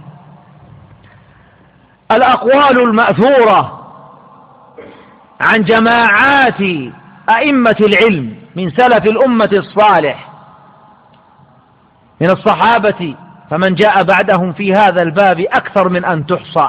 A: الأقوال المأثورة عن جماعات أئمة العلم من سلف الأمة الصالح من الصحابة فمن جاء بعدهم في هذا الباب أكثر من أن تحصى،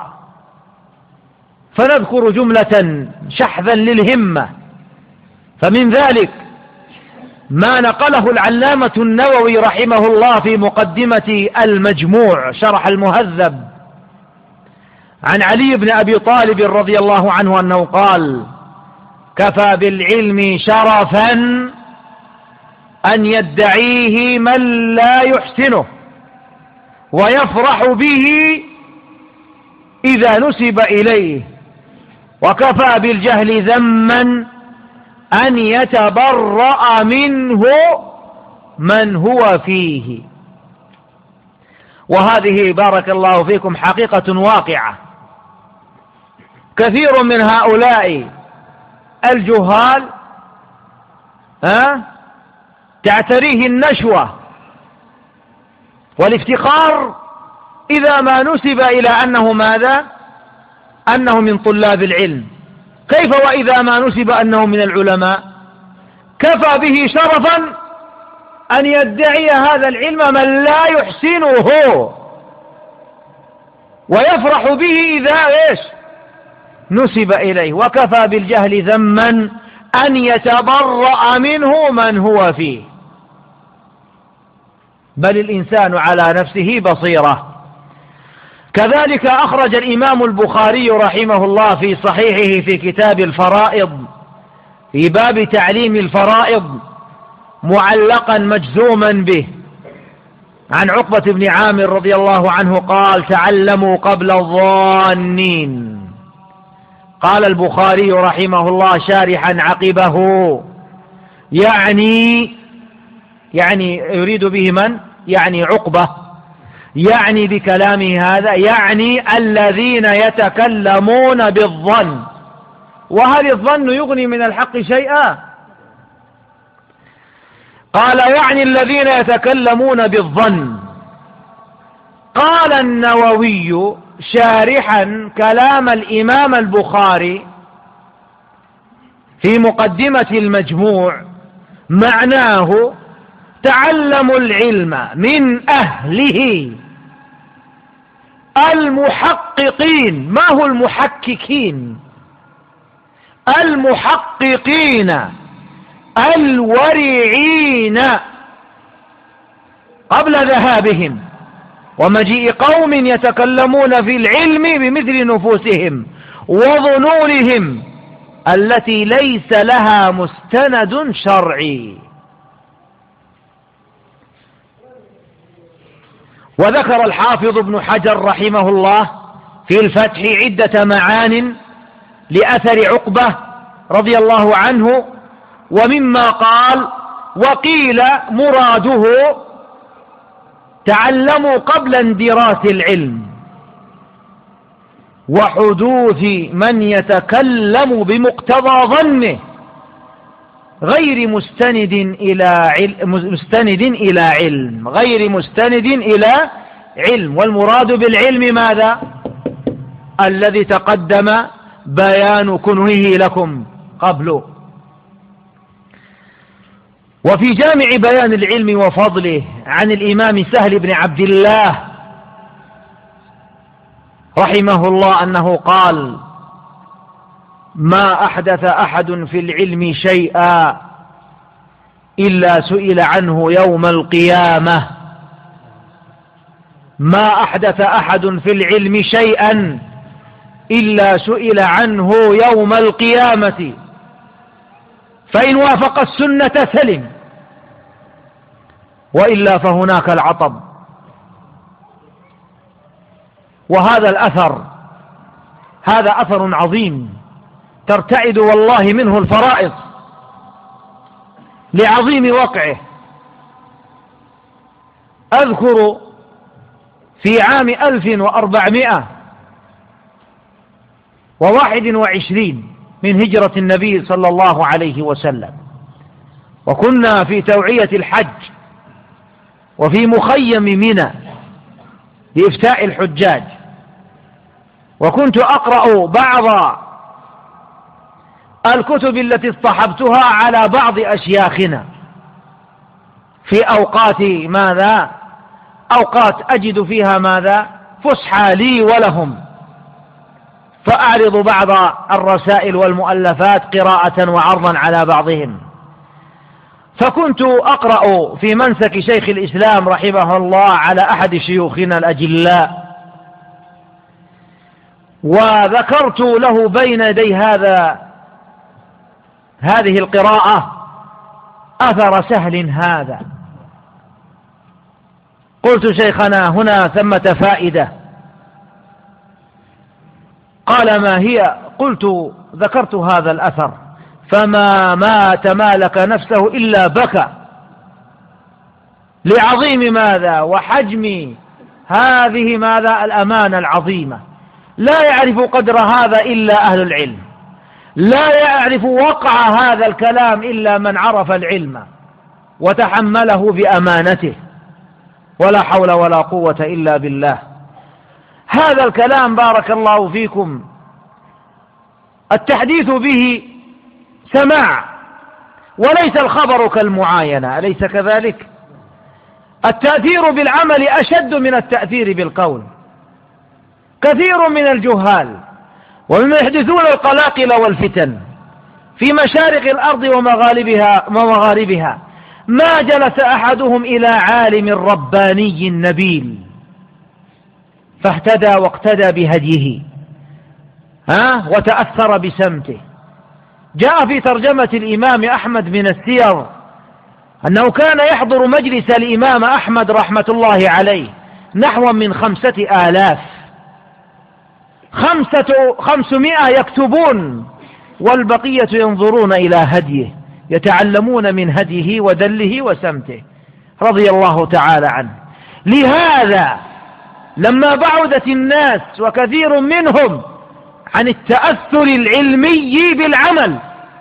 A: فنذكر جملة شحذا للهمة. فمن ذلك ما نقله العلامة النووي رحمه الله في مقدمة المجموع شرح المهذب عن علي بن أبي طالب رضي الله عنه أنه قال: كفى بالعلم شرفا أن يدعيه من لا يحسنه ويفرح به إذا نسب إليه، وكفى بالجهل ذما أن يتبرأ منه من هو فيه. وهذه بارك الله فيكم حقيقة واقعة. كثير من هؤلاء الجهال تعتريه النشوة والافتخار إذا ما نسب إلى أنه ماذا؟ أنه من طلاب العلم. كيف وإذا ما نسب أنه من العلماء؟ كفى به شرفا أن يدعي هذا العلم من لا يحسنه ويفرح به إذا نسب إليه، وكفى بالجهل ذما أن يتبرأ منه من هو فيه. بل الإنسان على نفسه بصيرة. كذلك أخرج الإمام البخاري رحمه الله في صحيحه في كتاب الفرائض في باب تعليم الفرائض معلقا مجزوما به عن عقبة بن عامر رضي الله عنه قال: تعلموا قبل الظانين. قال البخاري رحمه الله شارحا عقبه يعني يريد به من؟ يعني عقبة، يعني بكلامه هذا يعني الذين يتكلمون بالظن. وهل الظن يغني من الحق شيئا؟ قال يعني الذين يتكلمون بالظن. قال النووي شارحا كلام الإمام البخاري في مقدمة المجموع: معناه تعلموا العلم من أهله المحققين. ما هو المحققين؟ المحققين الورعين قبل ذهابهم ومجيء قوم يتكلمون في العلم بمثل نفوسهم وظنونهم التي ليس لها مستند شرعي. وذكر الحافظ ابن حجر رحمه الله في الفتح عدة معان لأثر عقبة رضي الله عنه، ومما قال: وقيل مراده تعلموا قبل اندراس العلم وحدوث من يتكلم بمقتضى ظنه غير مستند إلى علم. والمراد بالعلم ماذا؟ الذي تقدم بيان كنهه لكم قبل. وفي جامع بيان العلم وفضله عن الإمام سهل بن عبد الله رحمه الله أنه قال: ما أحدث أحد في العلم شيئا إلا سئل عنه يوم القيامة. ما أحدث أحد في العلم شيئا إلا سئل عنه يوم القيامة، فإن وافق السنة سلم وإلا فهناك العطب. وهذا الأثر هذا أثر عظيم ترتعد والله منه الفرائض لعظيم وقعه. أذكر في عام 1421 من هجرة النبي صلى الله عليه وسلم وكنا في توعية الحج وفي مخيم منى لإفتاء الحجاج، وكنت أقرأ بعض الكتب التي اصطحبتها على بعض أشياخنا في أوقات ماذا؟ أوقات أجد فيها ماذا؟ فسحى لي ولهم، فأعرض بعض الرسائل والمؤلفات قراءة وعرضا على بعضهم. فكنت أقرأ في منسك شيخ الإسلام رحمه الله على أحد شيوخنا الأجلاء، وذكرت له بين يدي هذه القراءة أثر سهل هذا. قلت شيخنا هنا ثمة فائدة. قال ما هي؟ قلت ذكرت هذا الأثر فما مات مالك نفسه إلا بكى لعظيم ماذا وحجم هذه ماذا الأمانة العظيمة. لا يعرف قدر هذا إلا أهل العلم، لا يعرف وقع هذا الكلام إلا من عرف العلم وتحمله بأمانته، ولا حول ولا قوة إلا بالله. هذا الكلام بارك الله فيكم التحديث به سماع وليس الخبر كالمعاينة، أليس كذلك؟ التأثير بالعمل أشد من التأثير بالقول. كثير من الجهال ومن يحدثون القلاقل والفتن في مشارق الأرض ومغاربها ما جلس أحدهم إلى عالم رباني نبيل فاهتدى واقتدى بهديه وتأثر بسمته. جاء في ترجمة الإمام أحمد من السير أنه كان يحضر مجلس الإمام أحمد رحمة الله عليه نحو من 5000، 500 يكتبون والبقية ينظرون إلى هديه، يتعلمون من هديه ودله وسمته رضي الله تعالى عنه. لهذا لما بعدت الناس وكثير منهم عن التأثر العلمي بالعمل،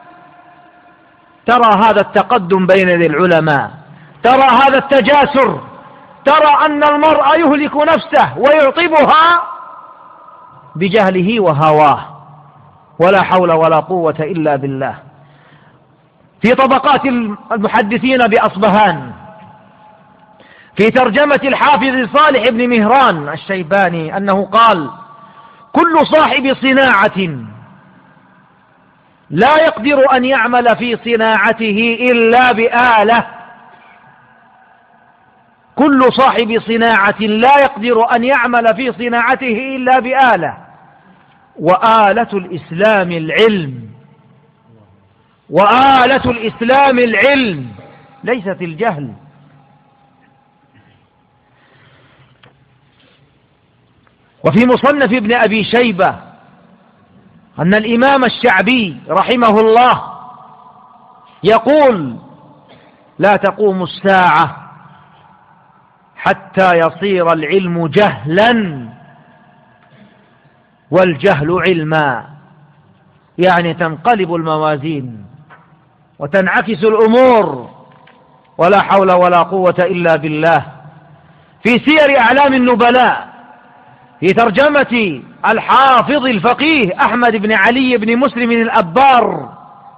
A: ترى هذا التقدم بين العلماء، ترى هذا التجاسر، ترى أن المرء يهلك نفسه ويعطبها بجهله وهواه، ولا حول ولا قوة إلا بالله. في طبقات المحدثين بأصبهان في ترجمة الحافظ صالح بن مهران الشيباني أنه قال: كل صاحب صناعة لا يقدر أن يعمل في صناعته إلا بآلة، كل صاحب صناعة لا يقدر أن يعمل في صناعته إلا بآلة، وآلة الإسلام العلم، وآلة الإسلام العلم ليست الجهل. وفي مصنف ابن أبي شيبة أن الإمام الشعبي رحمه الله يقول: لا تقوم الساعة حتى يصير العلم جهلا والجهل علما، يعني تنقلب الموازين وتنعكس الأمور، ولا حول ولا قوة إلا بالله. في سير أعلام النبلاء في ترجمة الحافظ الفقيه أحمد بن علي بن مسلم الأبار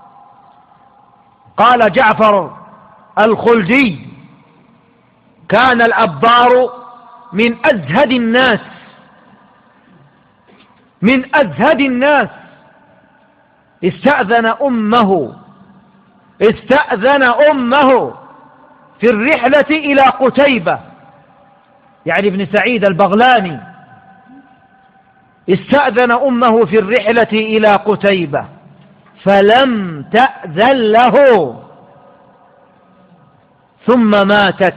A: قال جعفر الخلدي: كان الأبار من أزهد الناس، من أزهد الناس. استأذن أمه في الرحلة إلى قتيبة، يعني ابن سعيد البغلاني، استأذن أمه في الرحلة إلى قتيبة فلم تأذن له ثم ماتت،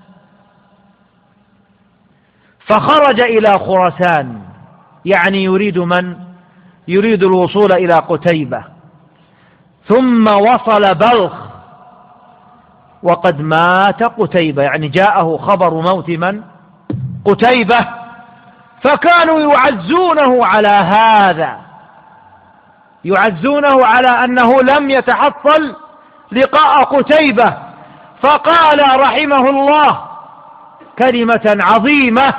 A: فخرج إلى خراسان، يعني يريد من؟ يريد الوصول إلى قتيبة، ثم وصل بلخ وقد مات قتيبة، يعني جاءه خبر موت من؟ قتيبة. فكانوا يعزونه على هذا، يعزونه على أنه لم يتحصل لقاء قتيبة فقال رحمه الله كلمة عظيمة: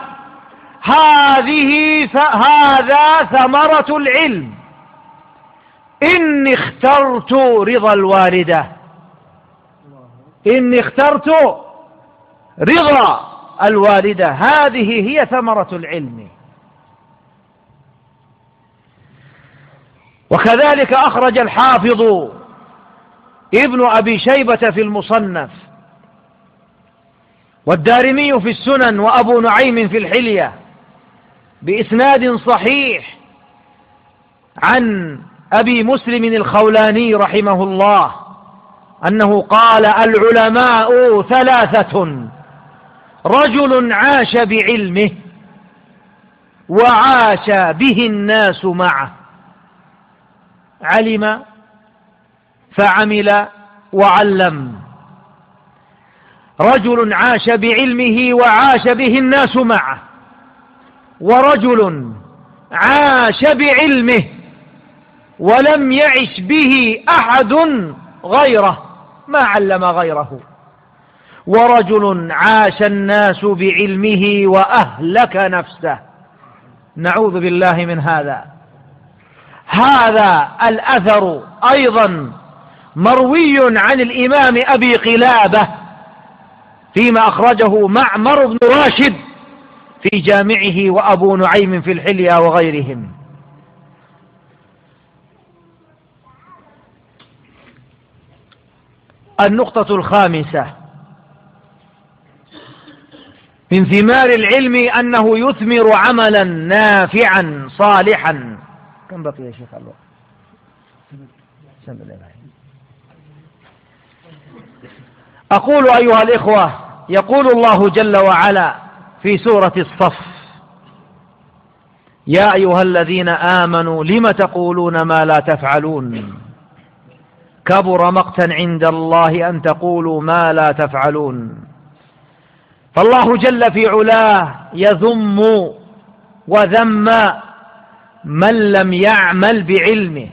A: هذا ثمرة العلم، إني اخترت رضا الوالدة، إني اخترت رضا الوالدة، هذه هي ثمرة العلم. وكذلك أخرج الحافظ ابن أبي شيبة في المصنف، والدارمي في السنن، وأبو نعيم في الحلية بإسناد صحيح عن أبي مسلم الخولاني رحمه الله أنه قال: العلماء ثلاثة: رجل عاش بعلمه وعاش به الناس معه، علم فعمل وعلم. رجل عاش بعلمه وعاش به الناس معه، ورجل عاش بعلمه ولم يعش به أحد غيره، ما علم غيره. ورجل عاش الناس بعلمه وأهلك نفسه، نعوذ بالله من هذا. هذا الأثر أيضا مروي عن الإمام أبي قلابة فيما أخرجه معمر بن راشد في جامعه، وأبو نعيم في الحلية وغيرهم. النقطة الخامسة من ثمار العلم أنه يثمر عملا نافعا صالحا. كم بقي يا شيخ الوقت؟ أقول أيها الإخوة: يقول الله جل وعلا في سورة الصف: يا أيها الذين آمنوا لم تقولون ما لا تفعلون كبر مقتا عند الله أن تقولوا ما لا تفعلون. فالله جل في علاه يذم وذم من لم يعمل بعلمه،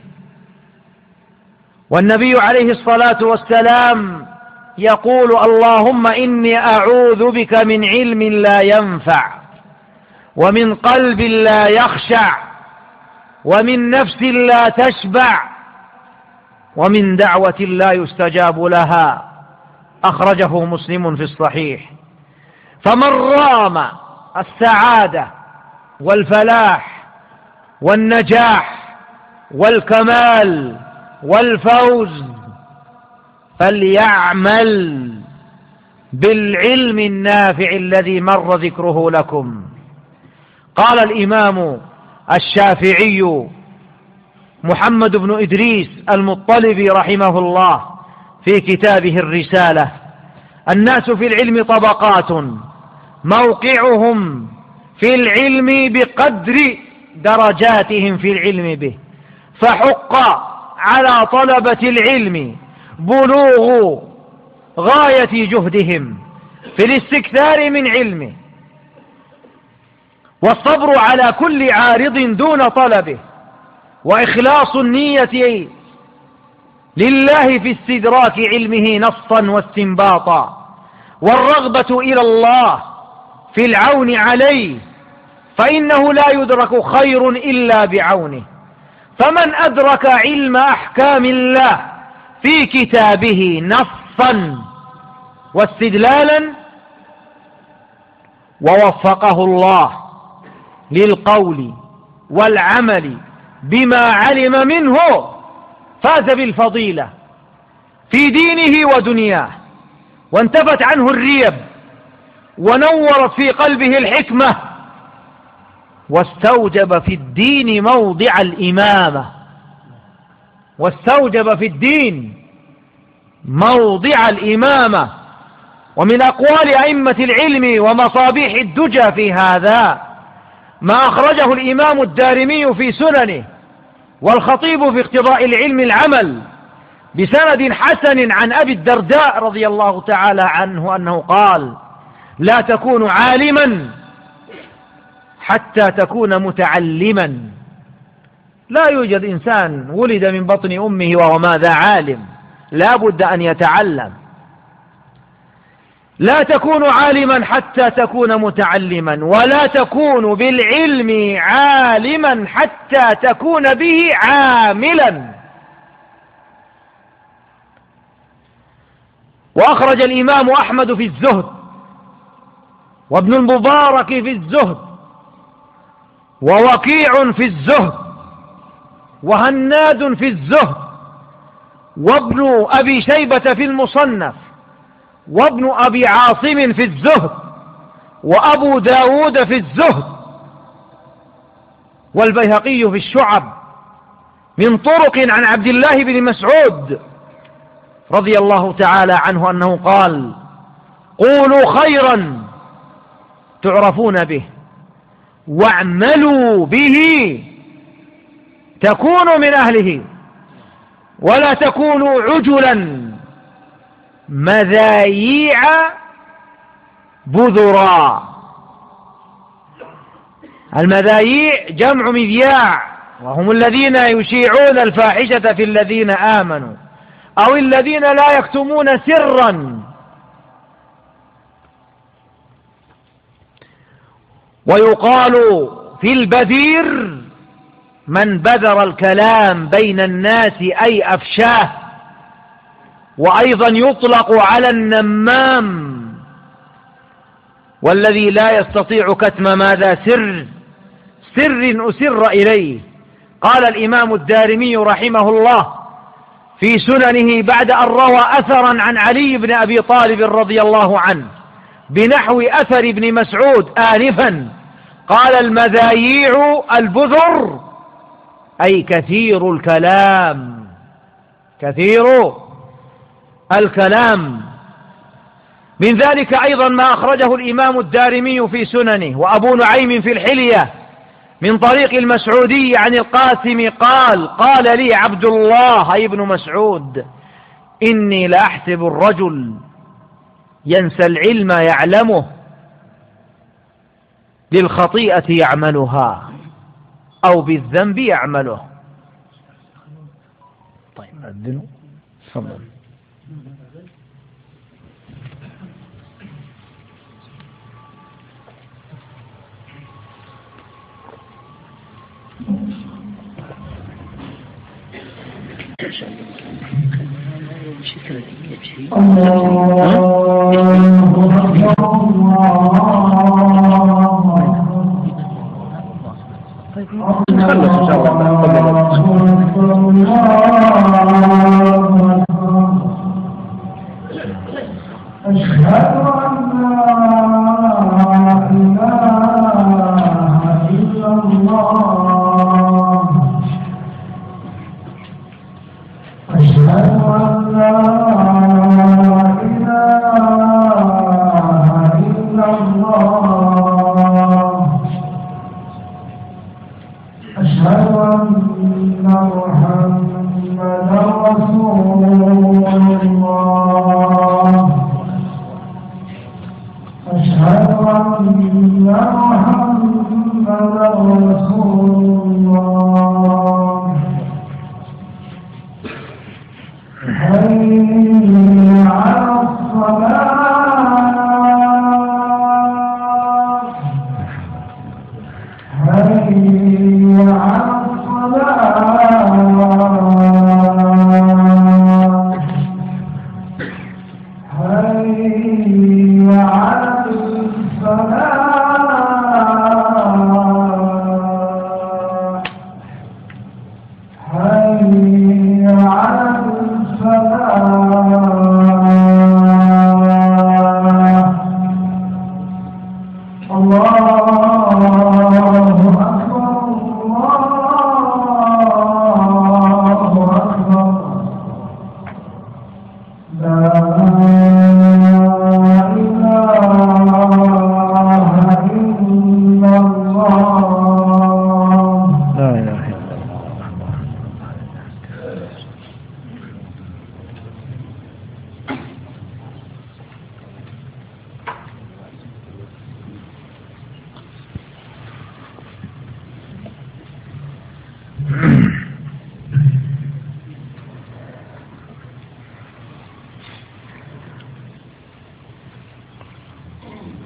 A: والنبي عليه الصلاة والسلام يقول: اللهم إني أعوذ بك من علم لا ينفع، ومن قلب لا يخشع، ومن نفس لا تشبع، ومن دعوة لا يستجاب لها. أخرجه مسلم في الصحيح. فمن رام السعادة والفلاح والنجاح والكمال والفوز فليعمل بالعلم النافع الذي مر ذكره لكم. قال الإمام الشافعي محمد بن إدريس المطلبي رحمه الله في كتابه الرسالة: الناس في العلم طبقات، موقعهم في العلم بقدر درجاتهم في العلم به، فحق على طلبة العلم بلوغ غاية جهدهم في الاستكثار من علمه، والصبر على كل عارض دون طلبه، وإخلاص النية لله في استدراك علمه نصا واستنباطا، والرغبة إلى الله في العون عليه، فإنه لا يدرك خير إلا بعونه. فمن أدرك علم أحكام الله في كتابه نصا واستدلالا ووفقه الله للقول والعمل بما علم منه، فاز بالفضيلة في دينه ودنياه، وانتفت عنه الريب، ونورت في قلبه الحكمة، واستوجب في الدين موضع الإمامة، واستوجب في الدين موضع الإمامة. ومن أقوال أئمة العلم ومصابيح الدجى في هذا ما أخرجه الإمام الدارمي في سننه، والخطيب في اقتضاء العلم العمل، بسند حسن عن أبي الدرداء رضي الله تعالى عنه أنه قال: لا تكون عالما حتى تكون متعلما. لا يوجد إنسان ولد من بطن أمه وهو ماذا عالم، لا بد أن يتعلم. لا تكون عالما حتى تكون متعلما، ولا تكون بالعلم عالما حتى تكون به عاملا. وأخرج الإمام أحمد في الزهد، وابن المبارك في الزهد، ووكيع في الزهد، وهناد في الزهد، وابن أبي شيبة في المصنف، وابن أبي عاصم في الزهد، وأبو داود في الزهد، والبيهقي في الشعب من طرق عن عبد الله بن مسعود رضي الله تعالى عنه أنه قال: قولوا خيرا تعرفون به، واعملوا به تكونوا من أهله، ولا تكونوا عجلا مذاييع بذرا. المذاييع جمع مذياع، وهم الذين يشيعون الفاحشة في الذين آمنوا، أو الذين لا يكتمون سرا. ويقال في البذير من بذر الكلام بين الناس أي أفشاه. وأيضا يطلق على النمام والذي لا يستطيع كتم ماذا سر أسر إليه. قال الإمام الدارمي رحمه الله في سننه بعد أن روى أثرا عن علي بن أبي طالب رضي الله عنه بنحو أثر ابن مسعود آنفا، قال: المذاييع البذر، أي كثير الكلام، كثير الكلام. من ذلك أيضا ما أخرجه الإمام الدارمي في سننه، وأبو نعيم في الحلية من طريق المسعودي عن القاسم قال: قال لي عبد الله أي ابن مسعود: إني لأحسب الرجل ينسى العلم يعلمه بالخطيئة يعملها أو بالذنب يعمله. طيب أذنوا تفضل.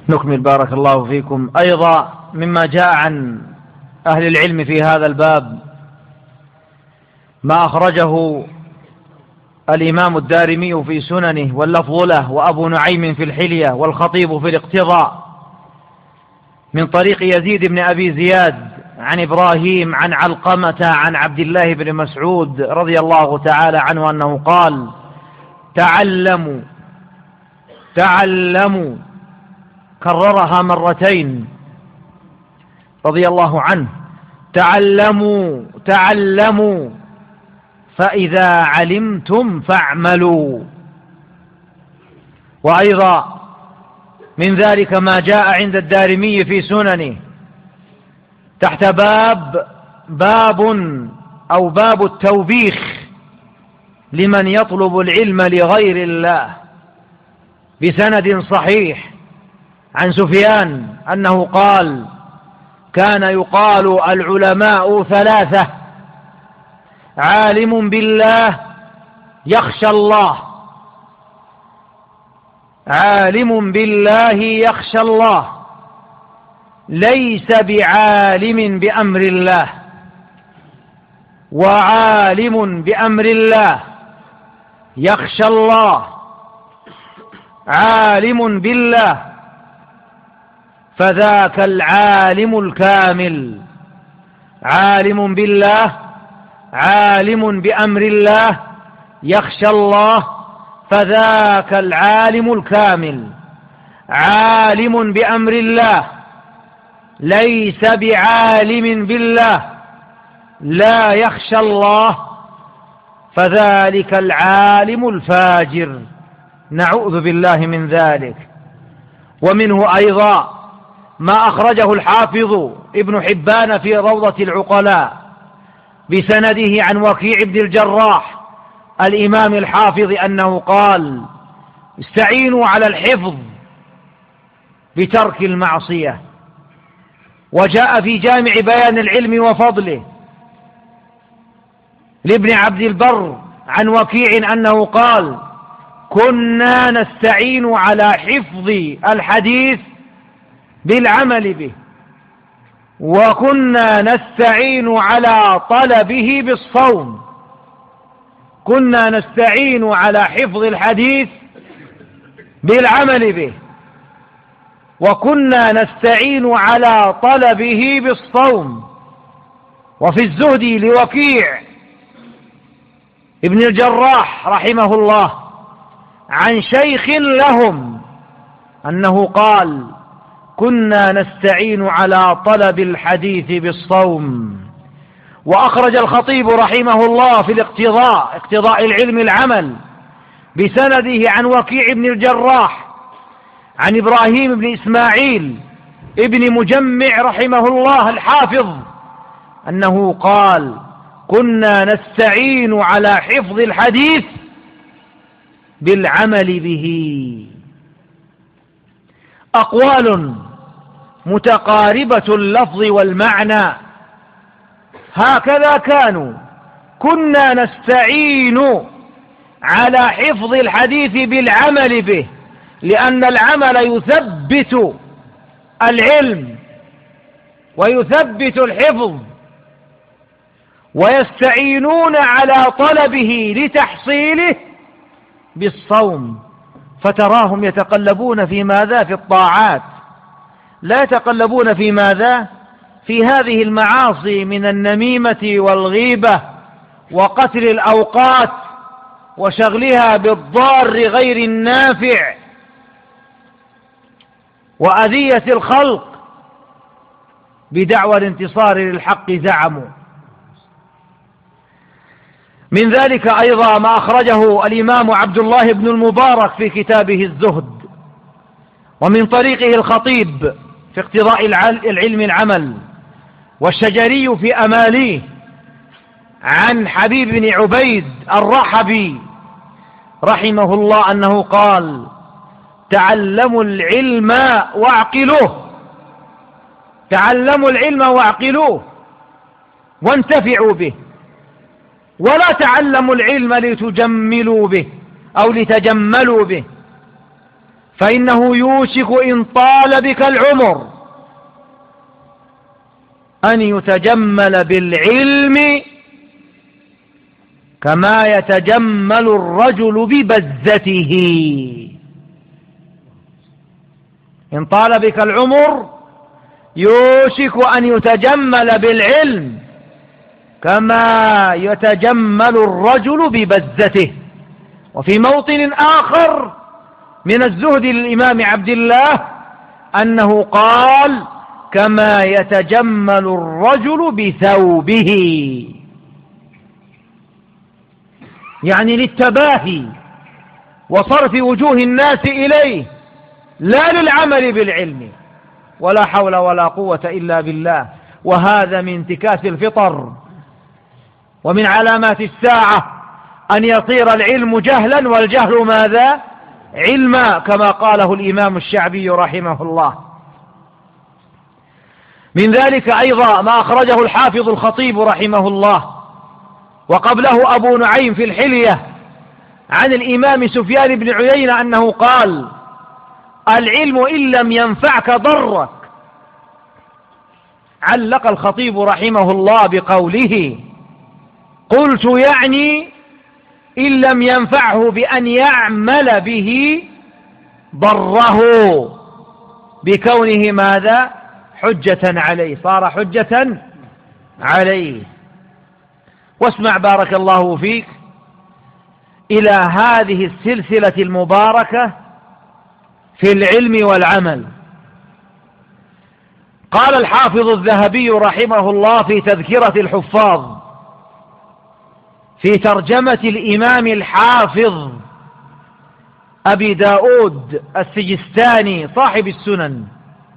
A: نكمل بارك الله فيكم. أيضا مما جاء عن أهل العلم في هذا الباب ما أخرجه الإمام الدارمي في سننه واللفظ له، وأبو نعيم في الحلية، والخطيب في الاقتضاء، من طريق يزيد بن أبي زياد عن إبراهيم عن علقمة عن عبد الله بن مسعود رضي الله تعالى عنه أنه قال: تعلموا، كررها مرتين رضي الله عنه: تعلموا فإذا علمتم فاعملوا. وأيضا من ذلك ما جاء عند الدارمي في سننه تحت باب التوبيخ لمن يطلب العلم لغير الله، بسند صحيح عن سفيان أنه قال: كان يقال العلماء ثلاثة: عالم بالله يخشى الله، عالم بالله يخشى الله ليس بعالم بأمر الله، وعالم بأمر الله يخشى الله، عالم بالله فذاك العالم الكامل. عالم بالله، عالم بأمر الله يخشى الله فذاك العالم الكامل، عالم بأمر الله ليس بعالم بالله لا يخشى الله فذلك العالم الفاجر، نعوذ بالله من ذلك. ومنه أيضا ما أخرجه الحافظ ابن حبان في روضة العقلاء بسنده عن وكيع بن الجراح الإمام الحافظ أنه قال: استعينوا على الحفظ بترك المعصية. وجاء في جامع بيان العلم وفضله لابن عبد البر عن وكيع أنه قال: كنا نستعين على حفظ الحديث بالعمل به، وكنا نستعين على طلبه بالصوم. كنا نستعين على حفظ الحديث بالعمل به، وكنا نستعين على طلبه بالصوم. وفي الزهد لوكيع ابن الجراح رحمه الله عن شيخ لهم أنه قال: كنا نستعين على طلب الحديث بالصوم. وأخرج الخطيب رحمه الله في الاقتضاء، اقتضاء العلم العمل، بسنده عن وكيع بن الجراح عن إبراهيم بن إسماعيل ابن مجمع رحمه الله الحافظ أنه قال: كنا نستعين على حفظ الحديث بالعمل به. أقوال متقاربة اللفظ والمعنى، هكذا كانوا. كنا نستعين على حفظ الحديث بالعمل به، لأن العمل يثبت العلم ويثبت الحفظ، ويستعينون على طلبه لتحصيله بالصوم. فتراهم يتقلبون في ماذا؟ في الطاعات، لا يتقلبون في ماذا؟ في هذه المعاصي من النميمة والغيبة وقتل الأوقات وشغلها بالضار غير النافع وأذية الخلق بدعوى الانتصار للحق زعموا. من ذلك أيضا ما أخرجه الإمام عبد الله بن المبارك في كتابه الزهد، ومن طريقه الخطيب في اقتضاء العلم العمل، والشجري في أماليه عن حبيب بن عبيد الرحبي رحمه الله أنه قال: تعلموا العلم واعقلوه، تعلموا العلم واعقلوه وانتفعوا به، ولا تعلموا العلم لتجملوا به أو لتجملوا به، فإنه يوشك إن طال بك العمر أن يتجمل بالعلم كما يتجمل الرجل ببزته. إن طال بك العمر يوشك أن يتجمل بالعلم كما يتجمل الرجل ببزته. وفي موطن آخر من الزهد للإمام عبد الله أنه قال كما يتجمل الرجل بثوبه، يعني للتباهي وصرف وجوه الناس إليه لا للعمل بالعلم. ولا حول ولا قوة إلا بالله. وهذا من انتكاس الفطر ومن علامات الساعة أن يصير العلم جهلا والجهل ماذا؟ علما، كما قاله الإمام الشعبي رحمه الله. من ذلك أيضا ما أخرجه الحافظ الخطيب رحمه الله وقبله أبو نعيم في الحلية عن الإمام سفيان بن عيينة أنه قال: العلم إن لم ينفعك ضرك. علق الخطيب رحمه الله بقوله: قلت يعني إن لم ينفعه بأن يعمل به ضره بكونه ماذا؟ حجة عليه، صار حجة عليه. واسمع بارك الله فيك إلى هذه السلسلة المباركة في العلم والعمل. قال الحافظ الذهبي رحمه الله في تذكرة الحفاظ في ترجمة الإمام الحافظ أبي داود السجستاني صاحب السنن: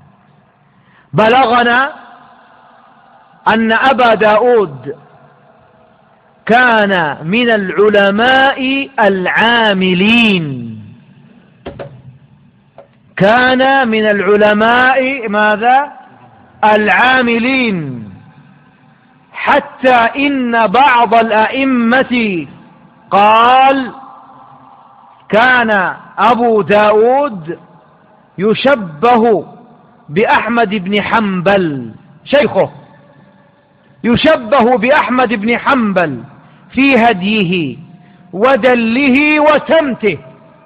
A: بلغنا أن أبا داود كان من العلماء العاملين، كان من العلماء ماذا؟ العاملين، حتى إن بعض الأئمة قال كان أبو داود يشبه بأحمد بن حنبل، شيخه يشبه بأحمد بن حنبل في هديه ودله وسمته.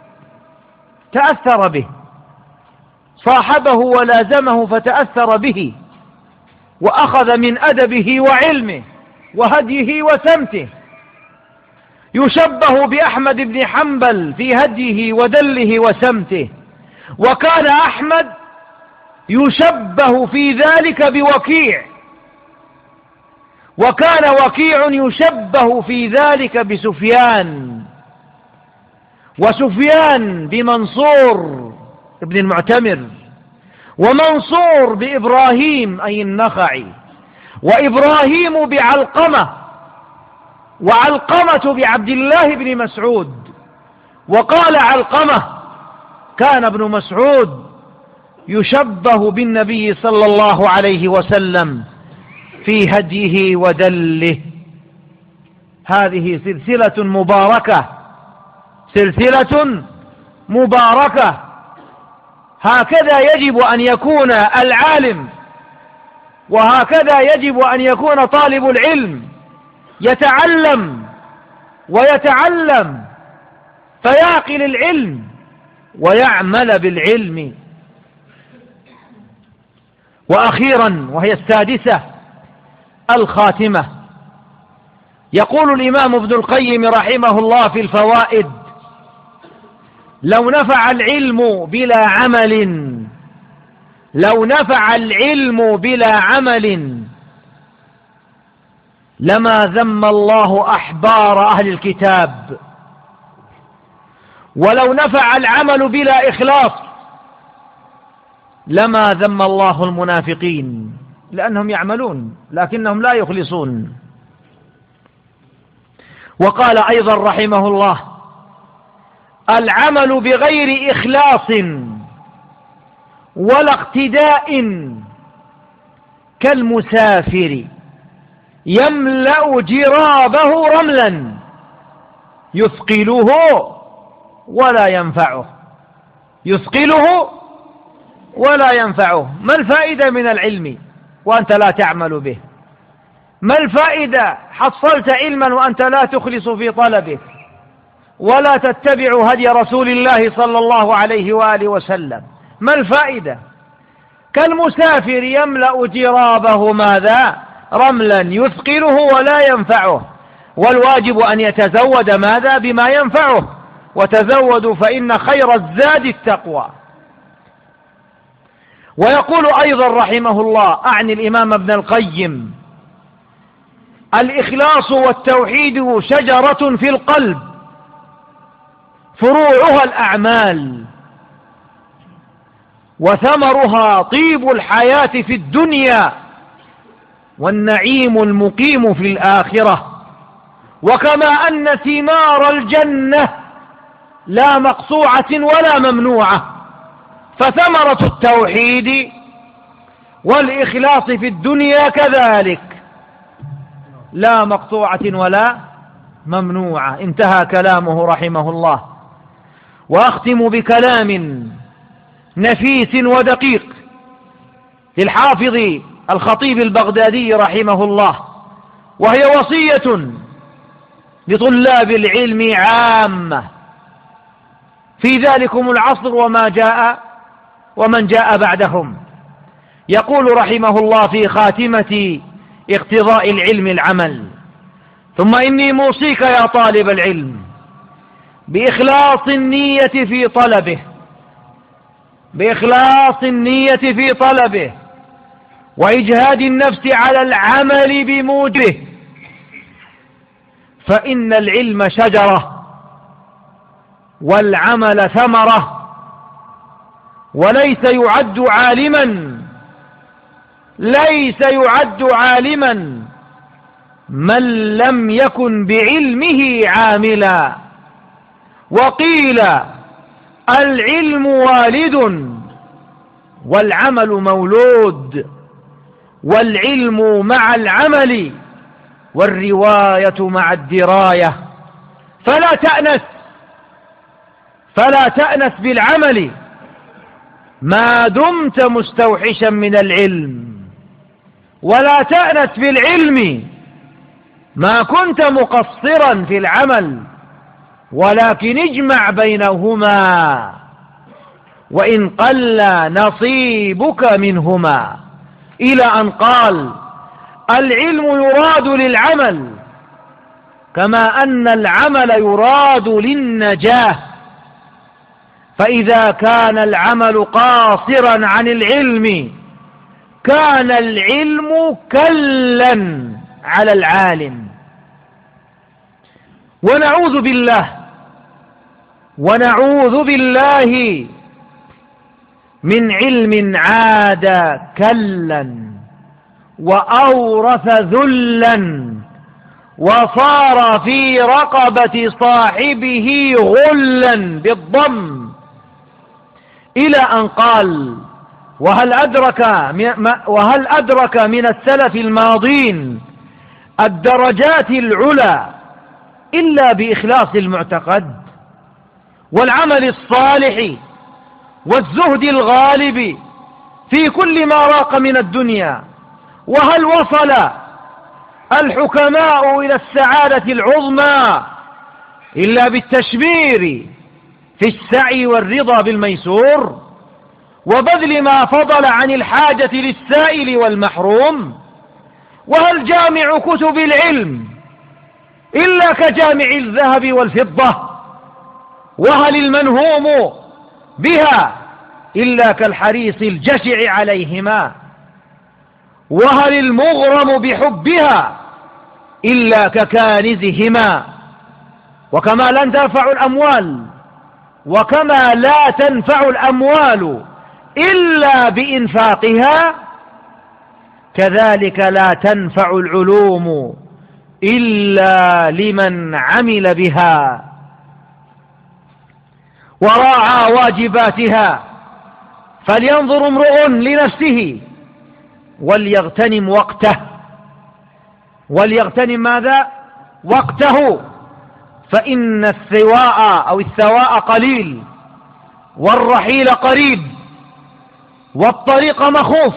A: تأثر به، صاحبه ولازمه فتأثر به وأخذ من أدبه وعلمه وهديه وسمته. يشبه بأحمد بن حنبل في هديه ودله وسمته. وكان أحمد يشبه في ذلك بوكيع، وكان وكيع يشبه في ذلك بسفيان، وسفيان بمنصور ابن المعتمر، ومنصور بإبراهيم أي النخعي، وإبراهيم بعلقمة، وعلقمة بعبد الله بن مسعود. وقال علقمة كان ابن مسعود يشبه بالنبي صلى الله عليه وسلم في هديه ودله. هذه سلسلة مباركة، سلسلة مباركة. هكذا يجب أن يكون العالم، وهكذا يجب أن يكون طالب العلم، يتعلم ويتعلم فيعقل العلم ويعمل بالعلم. وأخيرا وهي السادسة الخاتمة، يقول الإمام ابن القيم رحمه الله في الفوائد: لو نفع العلم بلا عمل، لو نفع العلم بلا عمل لما ذم الله أحبار أهل الكتاب، ولو نفع العمل بلا إخلاص لما ذم الله المنافقين، لأنهم يعملون لكنهم لا يخلصون. وقال أيضا رحمه الله: العمل بغير إخلاص ولا اقتداء كالمسافر يملأ جرابه رملا يثقله ولا ينفعه. يثقله ولا ينفعه. ما الفائدة من العلم وأنت لا تعمل به؟ ما الفائدة حصلت علما وأنت لا تخلص في طلبه ولا تتبع هدي رسول الله صلى الله عليه وآله وسلم؟ ما الفائدة؟ كالمسافر يملأ جرابه ماذا؟ رملا يثقله ولا ينفعه. والواجب أن يتزود ماذا؟ بما ينفعه. وتزودوا فإن خير الزاد التقوى. ويقول أيضا رحمه الله، أعني الإمام ابن القيم: الإخلاص والتوحيد شجرة في القلب فروعها الأعمال وثمرها طيب الحياة في الدنيا والنعيم المقيم في الآخرة. وكما أن ثمار الجنة لا مقطوعة ولا ممنوعة، فثمرة التوحيد والإخلاص في الدنيا كذلك لا مقطوعة ولا ممنوعة. انتهى كلامه رحمه الله. وأختم بكلام نفيس ودقيق للحافظ الخطيب البغدادي رحمه الله، وهي وصية لطلاب العلم عامة في ذلكم العصر ومن جاء بعدهم. يقول رحمه الله في خاتمة اقتضاء العلم العمل: ثم إني موصيك يا طالب العلم بإخلاص النية في طلبه وإجهاد النفس على العمل بموجبه، فإن العلم شجرة والعمل ثمرة، وليس يعد عالما من لم يكن بعلمه عاملا. وقيل العلم والد والعمل مولود، والعلم مع العمل والرواية مع الدراية. فلا تأنس بالعمل ما دمت مستوحشا من العلم، ولا تأنس بالعلم ما كنت مقصرا في العمل، ولكن اجمع بينهما وإن قل نصيبك منهما، إلى أن قال: العلم يراد للعمل كما أن العمل يراد للنجاة، فإذا كان العمل قاصرا عن العلم كان العلم كلا على العالم. ونعوذ بالله من علم عاد كلا وأورث ذلا وصار في رقبة صاحبه غلا بالضم، إلى أن قال: وهل أدرك من السلف الماضين الدرجات العلى إلا بإخلاص المعتقد والعمل الصالح والزهد الغالب في كل ما راق من الدنيا؟ وهل وصل الحكماء إلى السعادة العظمى إلا بالتشمير في السعي والرضا بالميسور وبذل ما فضل عن الحاجة للسائل والمحروم؟ وهل جامع كتب العلم إلا كجامع الذهب والفضة؟ وهل المنهوم بها إلا كالحريص الجشع عليهما؟ وهل المغرم بحبها إلا ككانزهما؟ وكما لا تنفع الأموال إلا بإنفاقها، كذلك لا تنفع العلوم إلا لمن عمل بها وراعى واجباتها. فلينظر امرؤ لنفسه وليغتنم ماذا؟ وقته، فإن الثواء قليل والرحيل قريب، والطريق مخوف،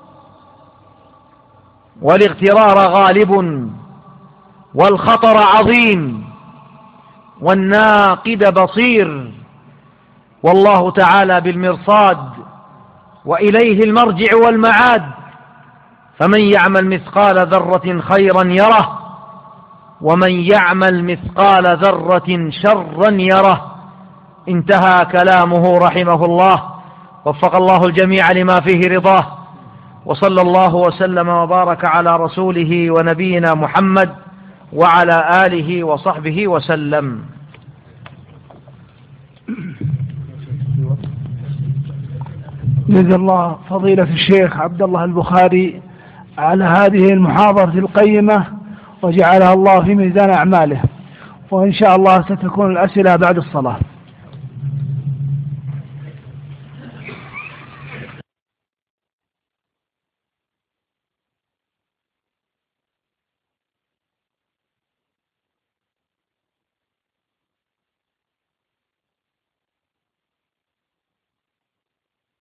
A: والاغترار غالب، والخطر عظيم، والناقد بصير، والله تعالى بالمرصاد، وإليه المرجع والمعاد. فمن يعمل مثقال ذرة خيرا يره، ومن يعمل مثقال ذرة شرا يره. انتهى كلامه رحمه الله، وفق الله الجميع لما فيه رضاه، وصلى الله وسلم وبارك على رسوله ونبينا محمد وعلى آله وصحبه وسلم.
B: جزا الله فضيلة الشيخ عبد الله البخاري على هذه المحاضرة القيمة، وجعلها الله في ميزان أعماله، وإن شاء الله ستكون الأسئلة بعد الصلاة.